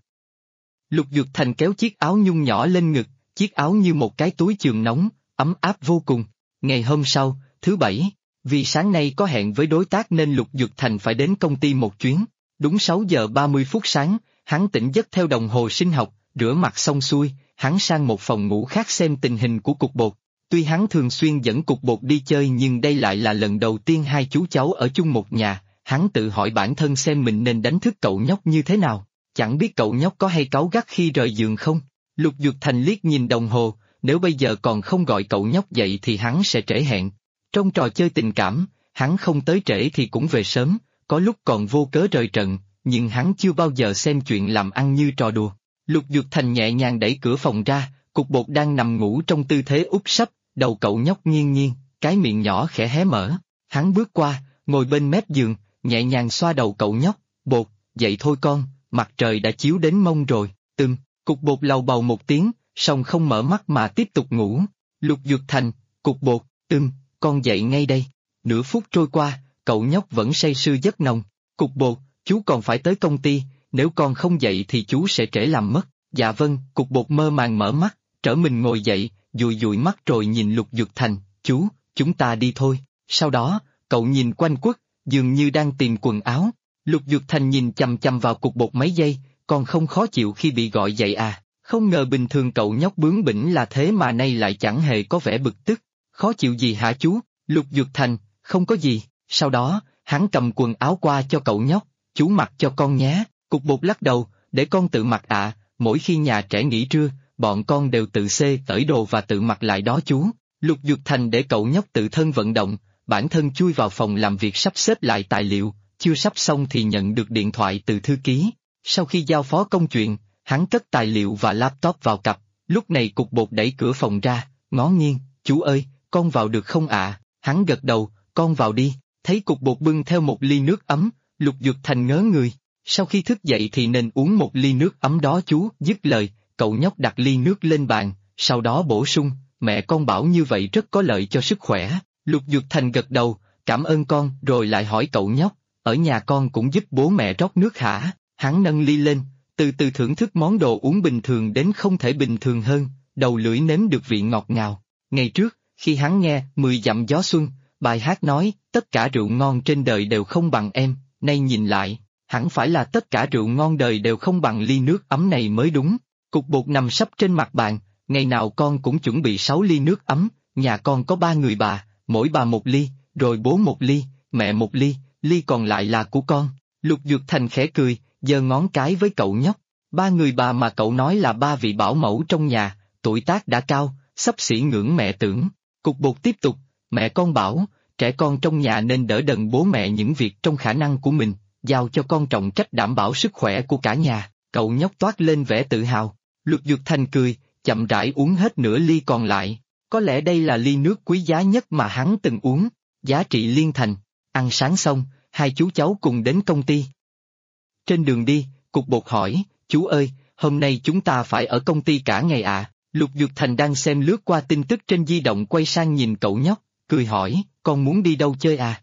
Lục Duyệt Thành kéo chiếc áo nhung nhỏ lên ngực, chiếc áo như một cái túi chườm nóng, ấm áp vô cùng. Ngày hôm sau, thứ Bảy, vì sáng nay có hẹn với đối tác nên Lục Duyệt Thành phải đến công ty một chuyến. Đúng 6 giờ 30 phút sáng, hắn tỉnh giấc theo đồng hồ sinh học, rửa mặt xong xuôi, hắn sang một phòng ngủ khác xem tình hình của Cục Bột. Tuy hắn thường xuyên dẫn Cục Bột đi chơi nhưng đây lại là lần đầu tiên hai chú cháu ở chung một nhà, hắn tự hỏi bản thân xem mình nên đánh thức cậu nhóc như thế nào, chẳng biết cậu nhóc có hay cáu gắt khi rời giường không? Lục Duyệt Thành liếc nhìn đồng hồ, nếu bây giờ còn không gọi cậu nhóc dậy thì hắn sẽ trễ hẹn. Trong trò chơi tình cảm, hắn không tới trễ thì cũng về sớm, có lúc còn vô cớ rời trận, nhưng hắn chưa bao giờ xem chuyện làm ăn như trò đùa. Lục Duyệt Thành nhẹ nhàng đẩy cửa phòng ra, Cục Bột đang nằm ngủ trong tư thế úp sấp, đầu cậu nhóc nghiêng nghiêng, cái miệng nhỏ khẽ hé mở. Hắn bước qua, ngồi bên mép giường, nhẹ nhàng xoa đầu cậu nhóc. Bột, dậy thôi con, mặt trời đã chiếu đến mông rồi. Cục Bột lầu bầu một tiếng, song không mở mắt mà tiếp tục ngủ. Lục Duyệt Thành, Cục Bột, con dậy ngay đây. Nửa phút trôi qua, cậu nhóc vẫn say sưa giấc nồng. Cục Bột, chú còn phải tới công ty, nếu con không dậy thì chú sẽ trễ làm mất. Dạ vâng. Cục Bột mơ màng mở mắt, trở mình ngồi dậy, dụi dụi mắt rồi nhìn Lục Duyệt Thành. Chúng ta đi thôi. Sau đó, cậu nhìn quanh quất, dường như đang tìm quần áo. Lục Duyệt Thành nhìn chằm chằm vào Cục Bột mấy giây, còn không khó chịu khi bị gọi dậy à? Không ngờ bình thường cậu nhóc bướng bỉnh là thế mà nay lại chẳng hề có vẻ bực tức. Khó chịu gì hả chú? Lục Duyệt Thành, không có gì. Sau đó, hắn cầm quần áo qua cho cậu nhóc, chú mặc cho con nhé. Cục Bột lắc đầu, để con tự mặc ạ. Mỗi khi nhà trẻ nghỉ trưa, bọn con đều tự tởi đồ và tự mặc lại đó chú. Lục Duyệt Thành để cậu nhóc tự thân vận động, bản thân chui vào phòng làm việc sắp xếp lại tài liệu, chưa sắp xong thì nhận được điện thoại từ thư ký. Sau khi giao phó công chuyện, hắn cất tài liệu và laptop vào cặp, lúc này Cục Bột đẩy cửa phòng ra, ngó nghiêng, chú ơi, con vào được không ạ? Hắn gật đầu, con vào đi. Thấy Cục Bột bưng theo một ly nước ấm, Lục Duyệt Thành ngớ người. Sau khi thức dậy thì nên uống một ly nước ấm đó chú. Dứt lời, cậu nhóc đặt ly nước lên bàn, sau đó bổ sung, mẹ con bảo như vậy rất có lợi cho sức khỏe. Lục Duyệt Thành gật đầu, cảm ơn con, rồi lại hỏi cậu nhóc, ở nhà con cũng giúp bố mẹ rót nước hả? Hắn nâng ly lên, từ từ thưởng thức món đồ uống bình thường đến không thể bình thường hơn, đầu lưỡi nếm được vị ngọt ngào. Ngày trước, khi hắn nghe 10 dặm gió xuân, bài hát nói, tất cả rượu ngon trên đời đều không bằng em, nay nhìn lại, hẳn phải là tất cả rượu ngon đời đều không bằng ly nước ấm này mới đúng. Cục Bột nằm sấp trên mặt bàn, ngày nào con cũng chuẩn bị 6 ly nước ấm, nhà con có 3 người bà, mỗi bà một ly, rồi bố một ly, mẹ một ly, ly còn lại là của con. Lục Duyệt Thành khẽ cười, giơ ngón cái với cậu nhóc. 3 người bà mà cậu nói là 3 vị bảo mẫu trong nhà, tuổi tác đã cao, xấp xỉ ngưỡng mẹ tưởng. Cục Bột tiếp tục, mẹ con bảo, trẻ con trong nhà nên đỡ đần bố mẹ những việc trong khả năng của mình, giao cho con trọng trách đảm bảo sức khỏe của cả nhà. Cậu nhóc toát lên vẻ tự hào. Lục Duyệt Thành cười, chậm rãi uống hết nửa ly còn lại. Có lẽ đây là ly nước quý giá nhất mà hắn từng uống. Giá trị liên thành. Ăn sáng xong, hai chú cháu cùng đến công ty. Trên đường đi, Cục Bột hỏi, chú ơi, hôm nay chúng ta phải ở công ty cả ngày à? Lục Duyệt Thành đang xem lướt qua tin tức trên di động quay sang nhìn cậu nhóc, cười hỏi, con muốn đi đâu chơi à?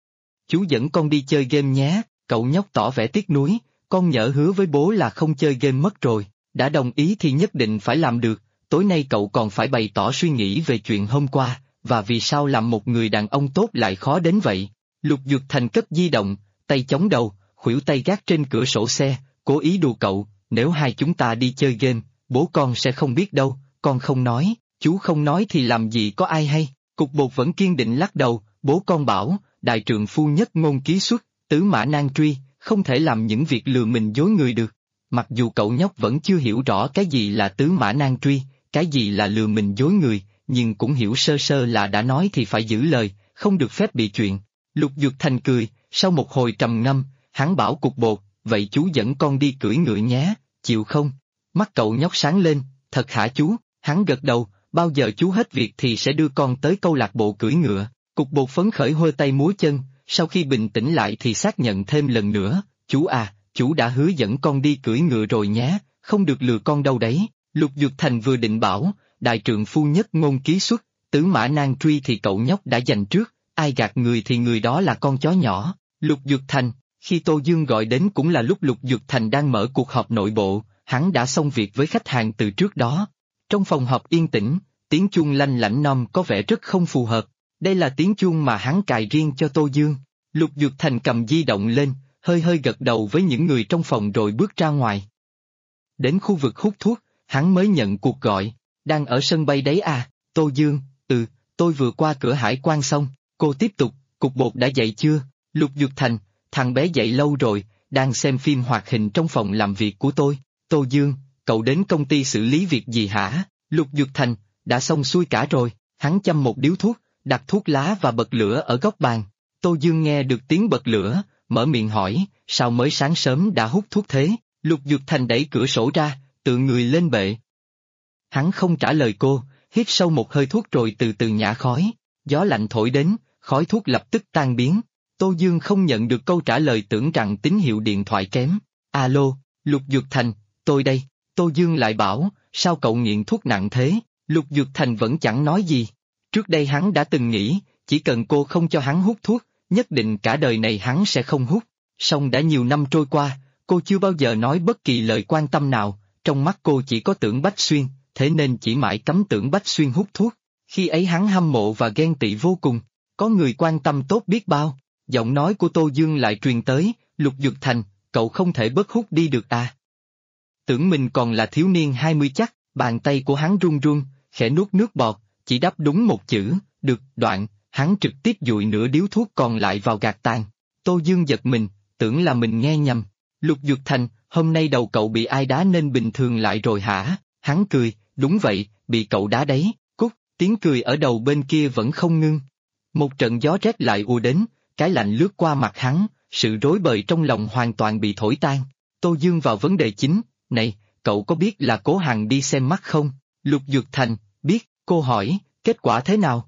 Chú dẫn con đi chơi game nhé. Cậu nhóc tỏ vẻ tiếc nuối, con nhỡ hứa với bố là không chơi game mất rồi, đã đồng ý thì nhất định phải làm được, tối nay cậu còn phải bày tỏ suy nghĩ về chuyện hôm qua, và vì sao làm một người đàn ông tốt lại khó đến vậy. Lục Duyệt Thành cất di động, tay chống đầu, khuỷu tay gác trên cửa sổ xe, cố ý đùa cậu, nếu hai chúng ta đi chơi game, bố con sẽ không biết đâu, con không nói, chú không nói thì làm gì có ai hay. Cục Bột vẫn kiên định lắc đầu, bố con bảo, đại trượng phu nhất ngôn ký xuất, tứ mã nan truy, không thể làm những việc lừa mình dối người được. Mặc dù cậu nhóc vẫn chưa hiểu rõ cái gì là tứ mã nan truy, cái gì là lừa mình dối người, nhưng cũng hiểu sơ sơ là đã nói thì phải giữ lời, không được phép bị chuyện. Lục Duyệt Thành cười, sau một hồi trầm ngâm, hắn bảo Cục Bột, vậy chú dẫn con đi cưỡi ngựa nhé, chịu không? Mắt cậu nhóc sáng lên, thật hả chú? Hắn gật đầu, bao giờ chú hết việc thì sẽ đưa con tới câu lạc bộ cưỡi ngựa. Cục Bột phấn khởi hôi tay múa chân, sau khi bình tĩnh lại thì xác nhận thêm lần nữa, chú à, chú đã hứa dẫn con đi cưỡi ngựa rồi nhé, không được lừa con đâu đấy. Lục Duyệt Thành vừa định bảo, đại trượng phu nhất ngôn ký xuất, tứ mã nan truy thì cậu nhóc đã giành trước, ai gạt người thì người đó là con chó nhỏ. Lục Dược Thành, khi Tô Dương gọi đến cũng là lúc Lục Dược Thành đang mở cuộc họp nội bộ, hắn đã xong việc với khách hàng từ trước đó. Trong phòng họp yên tĩnh, tiếng chuông lanh lảnh non có vẻ rất không phù hợp, đây là tiếng chuông mà hắn cài riêng cho Tô Dương. Lục Dược Thành cầm di động lên, hơi hơi gật đầu với những người trong phòng rồi bước ra ngoài. Đến khu vực hút thuốc, hắn mới nhận cuộc gọi, đang ở sân bay đấy à, Tô Dương, tôi vừa qua cửa hải quan xong, cô tiếp tục, cục bột đã dậy chưa? Lục Dược Thành, thằng bé dậy lâu rồi, đang xem phim hoạt hình trong phòng làm việc của tôi. Tô Dương, cậu đến công ty xử lý việc gì hả? Lục Dược Thành, đã xong xuôi cả rồi, hắn châm một điếu thuốc, đặt thuốc lá và bật lửa ở góc bàn. Tô Dương nghe được tiếng bật lửa, mở miệng hỏi, sao mới sáng sớm đã hút thuốc thế? Lục Dược Thành đẩy cửa sổ ra, tựa người lên bệ. Hắn không trả lời cô, hít sâu một hơi thuốc rồi từ từ nhả khói, gió lạnh thổi đến, khói thuốc lập tức tan biến. Tô Dương không nhận được câu trả lời, tưởng rằng tín hiệu điện thoại kém. Alo, Lục Dược Thành, tôi đây. Tô Dương lại bảo, sao cậu nghiện thuốc nặng thế? Lục Dược Thành vẫn chẳng nói gì. Trước đây hắn đã từng nghĩ, chỉ cần cô không cho hắn hút thuốc, nhất định cả đời này hắn sẽ không hút. Song đã nhiều năm trôi qua, cô chưa bao giờ nói bất kỳ lời quan tâm nào, trong mắt cô chỉ có Tưởng Bách Xuyên, thế nên chỉ mãi cấm Tưởng Bách Xuyên hút thuốc. Khi ấy hắn hâm mộ và ghen tị vô cùng, có người quan tâm tốt biết bao. Giọng nói của Tô Dương lại truyền tới, Lục Dược Thành, cậu không thể bớt hút đi được à? Tưởng mình còn là thiếu niên 20 chắc, bàn tay của hắn run run, khẽ nuốt nước bọt, chỉ đáp đúng một chữ, được, đoạn, hắn trực tiếp dụi nửa điếu thuốc còn lại vào gạt tàn. Tô Dương giật mình, tưởng là mình nghe nhầm. Lục Dược Thành, hôm nay đầu cậu bị ai đá nên bình thường lại rồi hả? Hắn cười, đúng vậy, bị cậu đá đấy, cút, tiếng cười ở đầu bên kia vẫn không ngưng. Một trận gió rét lại ùa đến, cái lạnh lướt qua mặt hắn, sự rối bời trong lòng hoàn toàn bị thổi tan. Tô Dương vào vấn đề chính, này, cậu có biết là Cố Hằng đi xem mắt không? Lục Dược Thành, biết, cô hỏi, kết quả thế nào?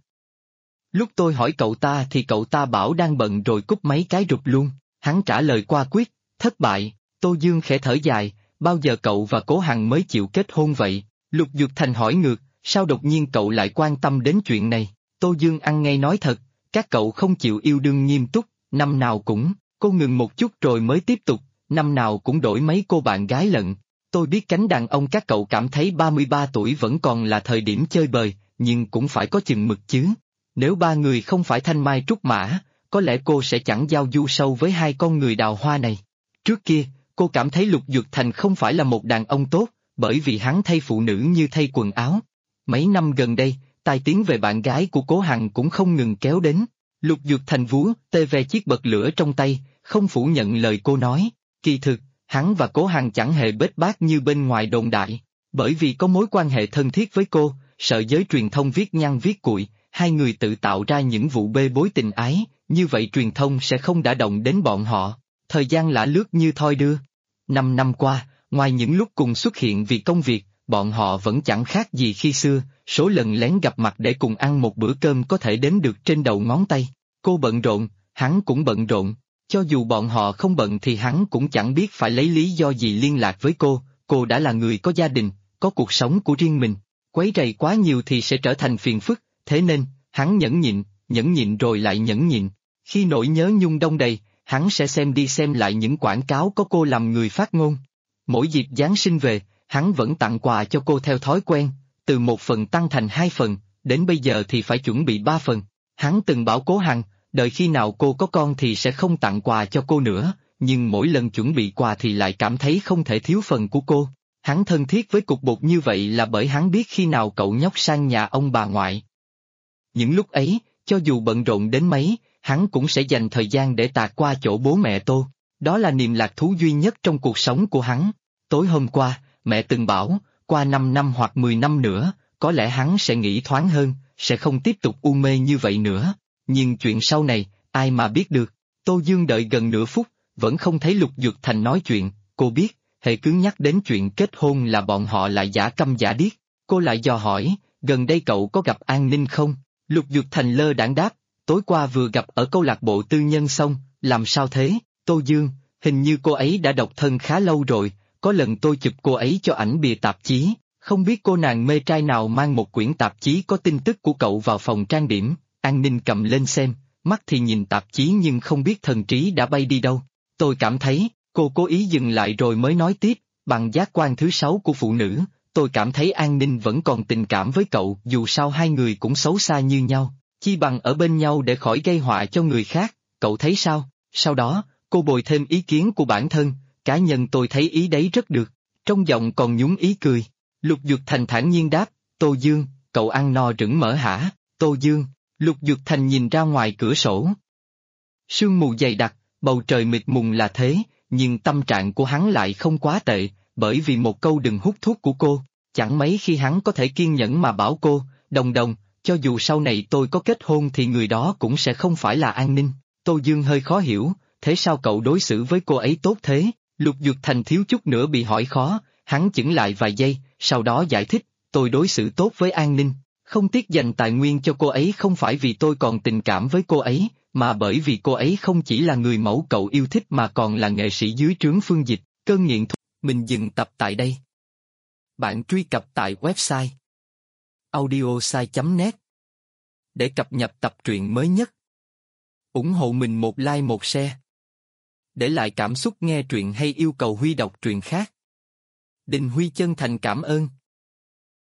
Lúc tôi hỏi cậu ta thì cậu ta bảo đang bận rồi cúp mấy cái rụt luôn, hắn trả lời qua quyết, thất bại. Tô Dương khẽ thở dài, bao giờ cậu và Cố Hằng mới chịu kết hôn vậy? Lục Dược Thành hỏi ngược, sao đột nhiên cậu lại quan tâm đến chuyện này? Tô Dương ăn ngay nói thật, các cậu không chịu yêu đương nghiêm túc, năm nào cũng, cô ngừng một chút rồi mới tiếp tục, năm nào cũng đổi mấy cô bạn gái lận. Tôi biết cánh đàn ông các cậu cảm thấy 33 tuổi vẫn còn là thời điểm chơi bời, nhưng cũng phải có chừng mực chứ. Nếu ba người không phải thanh mai trúc mã, có lẽ cô sẽ chẳng giao du sâu với hai con người đào hoa này. Trước kia, cô cảm thấy Lục Dược Thành không phải là một đàn ông tốt, bởi vì hắn thay phụ nữ như thay quần áo. Mấy năm gần đây, tai tiếng về bạn gái của Cố Hằng cũng không ngừng kéo đến. Lục Dược Thành vúa tê về chiếc bật lửa trong tay, không phủ nhận lời cô nói. Kỳ thực, hắn và Cố Hằng chẳng hề bết bát như bên ngoài đồn đại. Bởi vì có mối quan hệ thân thiết với cô, sợ giới truyền thông viết nhăn viết cuội, hai người tự tạo ra những vụ bê bối tình ái, như vậy truyền thông sẽ không đả động đến bọn họ. Thời gian lả lướt như thoi đưa. 5 năm qua, ngoài những lúc cùng xuất hiện vì công việc, bọn họ vẫn chẳng khác gì khi xưa, số lần lén gặp mặt để cùng ăn một bữa cơm có thể đếm được trên đầu ngón tay. Cô bận rộn, hắn cũng bận rộn, cho dù bọn họ không bận thì hắn cũng chẳng biết phải lấy lý do gì liên lạc với cô đã là người có gia đình, có cuộc sống của riêng mình, quấy rầy quá nhiều thì sẽ trở thành phiền phức, thế nên, hắn nhẫn nhịn rồi lại nhẫn nhịn. Khi nỗi nhớ nhung đông đầy, hắn sẽ xem đi xem lại những quảng cáo có cô làm người phát ngôn. Mỗi dịp Giáng sinh về, hắn vẫn tặng quà cho cô theo thói quen, từ 1 phần tăng thành 2 phần, đến bây giờ thì phải chuẩn bị 3 phần. Hắn từng bảo Cố Hằng, đợi khi nào cô có con thì sẽ không tặng quà cho cô nữa, nhưng mỗi lần chuẩn bị quà thì lại cảm thấy không thể thiếu phần của cô. Hắn thân thiết với cục bột như vậy là bởi hắn biết khi nào cậu nhóc sang nhà ông bà ngoại. Những lúc ấy, cho dù bận rộn đến mấy, hắn cũng sẽ dành thời gian để tạt qua chỗ bố mẹ Tô. Đó là niềm lạc thú duy nhất trong cuộc sống của hắn. Tối hôm qua, mẹ từng bảo, qua 5 năm hoặc 10 năm nữa, có lẽ hắn sẽ nghĩ thoáng hơn, sẽ không tiếp tục u mê như vậy nữa. Nhưng chuyện sau này, ai mà biết được. Tô Dương đợi gần nửa phút, vẫn không thấy Lục Dược Thành nói chuyện. Cô biết, hễ cứ nhắc đến chuyện kết hôn là bọn họ lại giả câm giả điếc. Cô lại dò hỏi, gần đây cậu có gặp An Ninh không? Lục Dược Thành lơ đãng đáp, tối qua vừa gặp ở câu lạc bộ tư nhân xong, làm sao thế? Tô Dương, hình như cô ấy đã độc thân khá lâu rồi, có lần tôi chụp cô ấy cho ảnh bìa tạp chí, không biết cô nàng mê trai nào mang một quyển tạp chí có tin tức của cậu vào phòng trang điểm. An Ninh cầm lên xem, mắt thì nhìn tạp chí nhưng không biết thần trí đã bay đi đâu. Tôi cảm thấy, cô cố ý dừng lại rồi mới nói tiếp, bằng giác quan thứ 6 của phụ nữ, tôi cảm thấy An Ninh vẫn còn tình cảm với cậu dù sao hai người cũng xấu xa như nhau, chi bằng ở bên nhau để khỏi gây họa cho người khác, cậu thấy sao? Sau đó, cô bồi thêm ý kiến của bản thân, cá nhân tôi thấy ý đấy rất được, trong giọng còn nhún ý cười. Lục Duyệt Thành thản nhiên đáp, Tô Dương, cậu ăn no rửng mỡ hả? Tô Dương, Lục Duyệt Thành nhìn ra ngoài cửa sổ. Sương mù dày đặc, bầu trời mịt mùng là thế, nhưng tâm trạng của hắn lại không quá tệ, bởi vì một câu đừng hút thuốc của cô, chẳng mấy khi hắn có thể kiên nhẫn mà bảo cô, Đồng Đồng, cho dù sau này tôi có kết hôn thì người đó cũng sẽ không phải là An Ninh. Tô Dương hơi khó hiểu, thế sao cậu đối xử với cô ấy tốt thế? Lục Duyệt Thành thiếu chút nữa bị hỏi khó, hắn chững lại vài giây, sau đó giải thích, tôi đối xử tốt với An Ninh, không tiếc dành tài nguyên cho cô ấy không phải vì tôi còn tình cảm với cô ấy, mà bởi vì cô ấy không chỉ là người mẫu cậu yêu thích mà còn là nghệ sĩ dưới trướng Phương Dịch, cơn nghiện thuốc. Mình dừng tập tại đây. Bạn truy cập tại website audiosai.net để cập nhật tập truyện mới nhất. Ủng hộ mình một like một share. Để lại cảm xúc nghe truyện hay yêu cầu Huy đọc truyện khác. Đình Huy chân thành cảm ơn.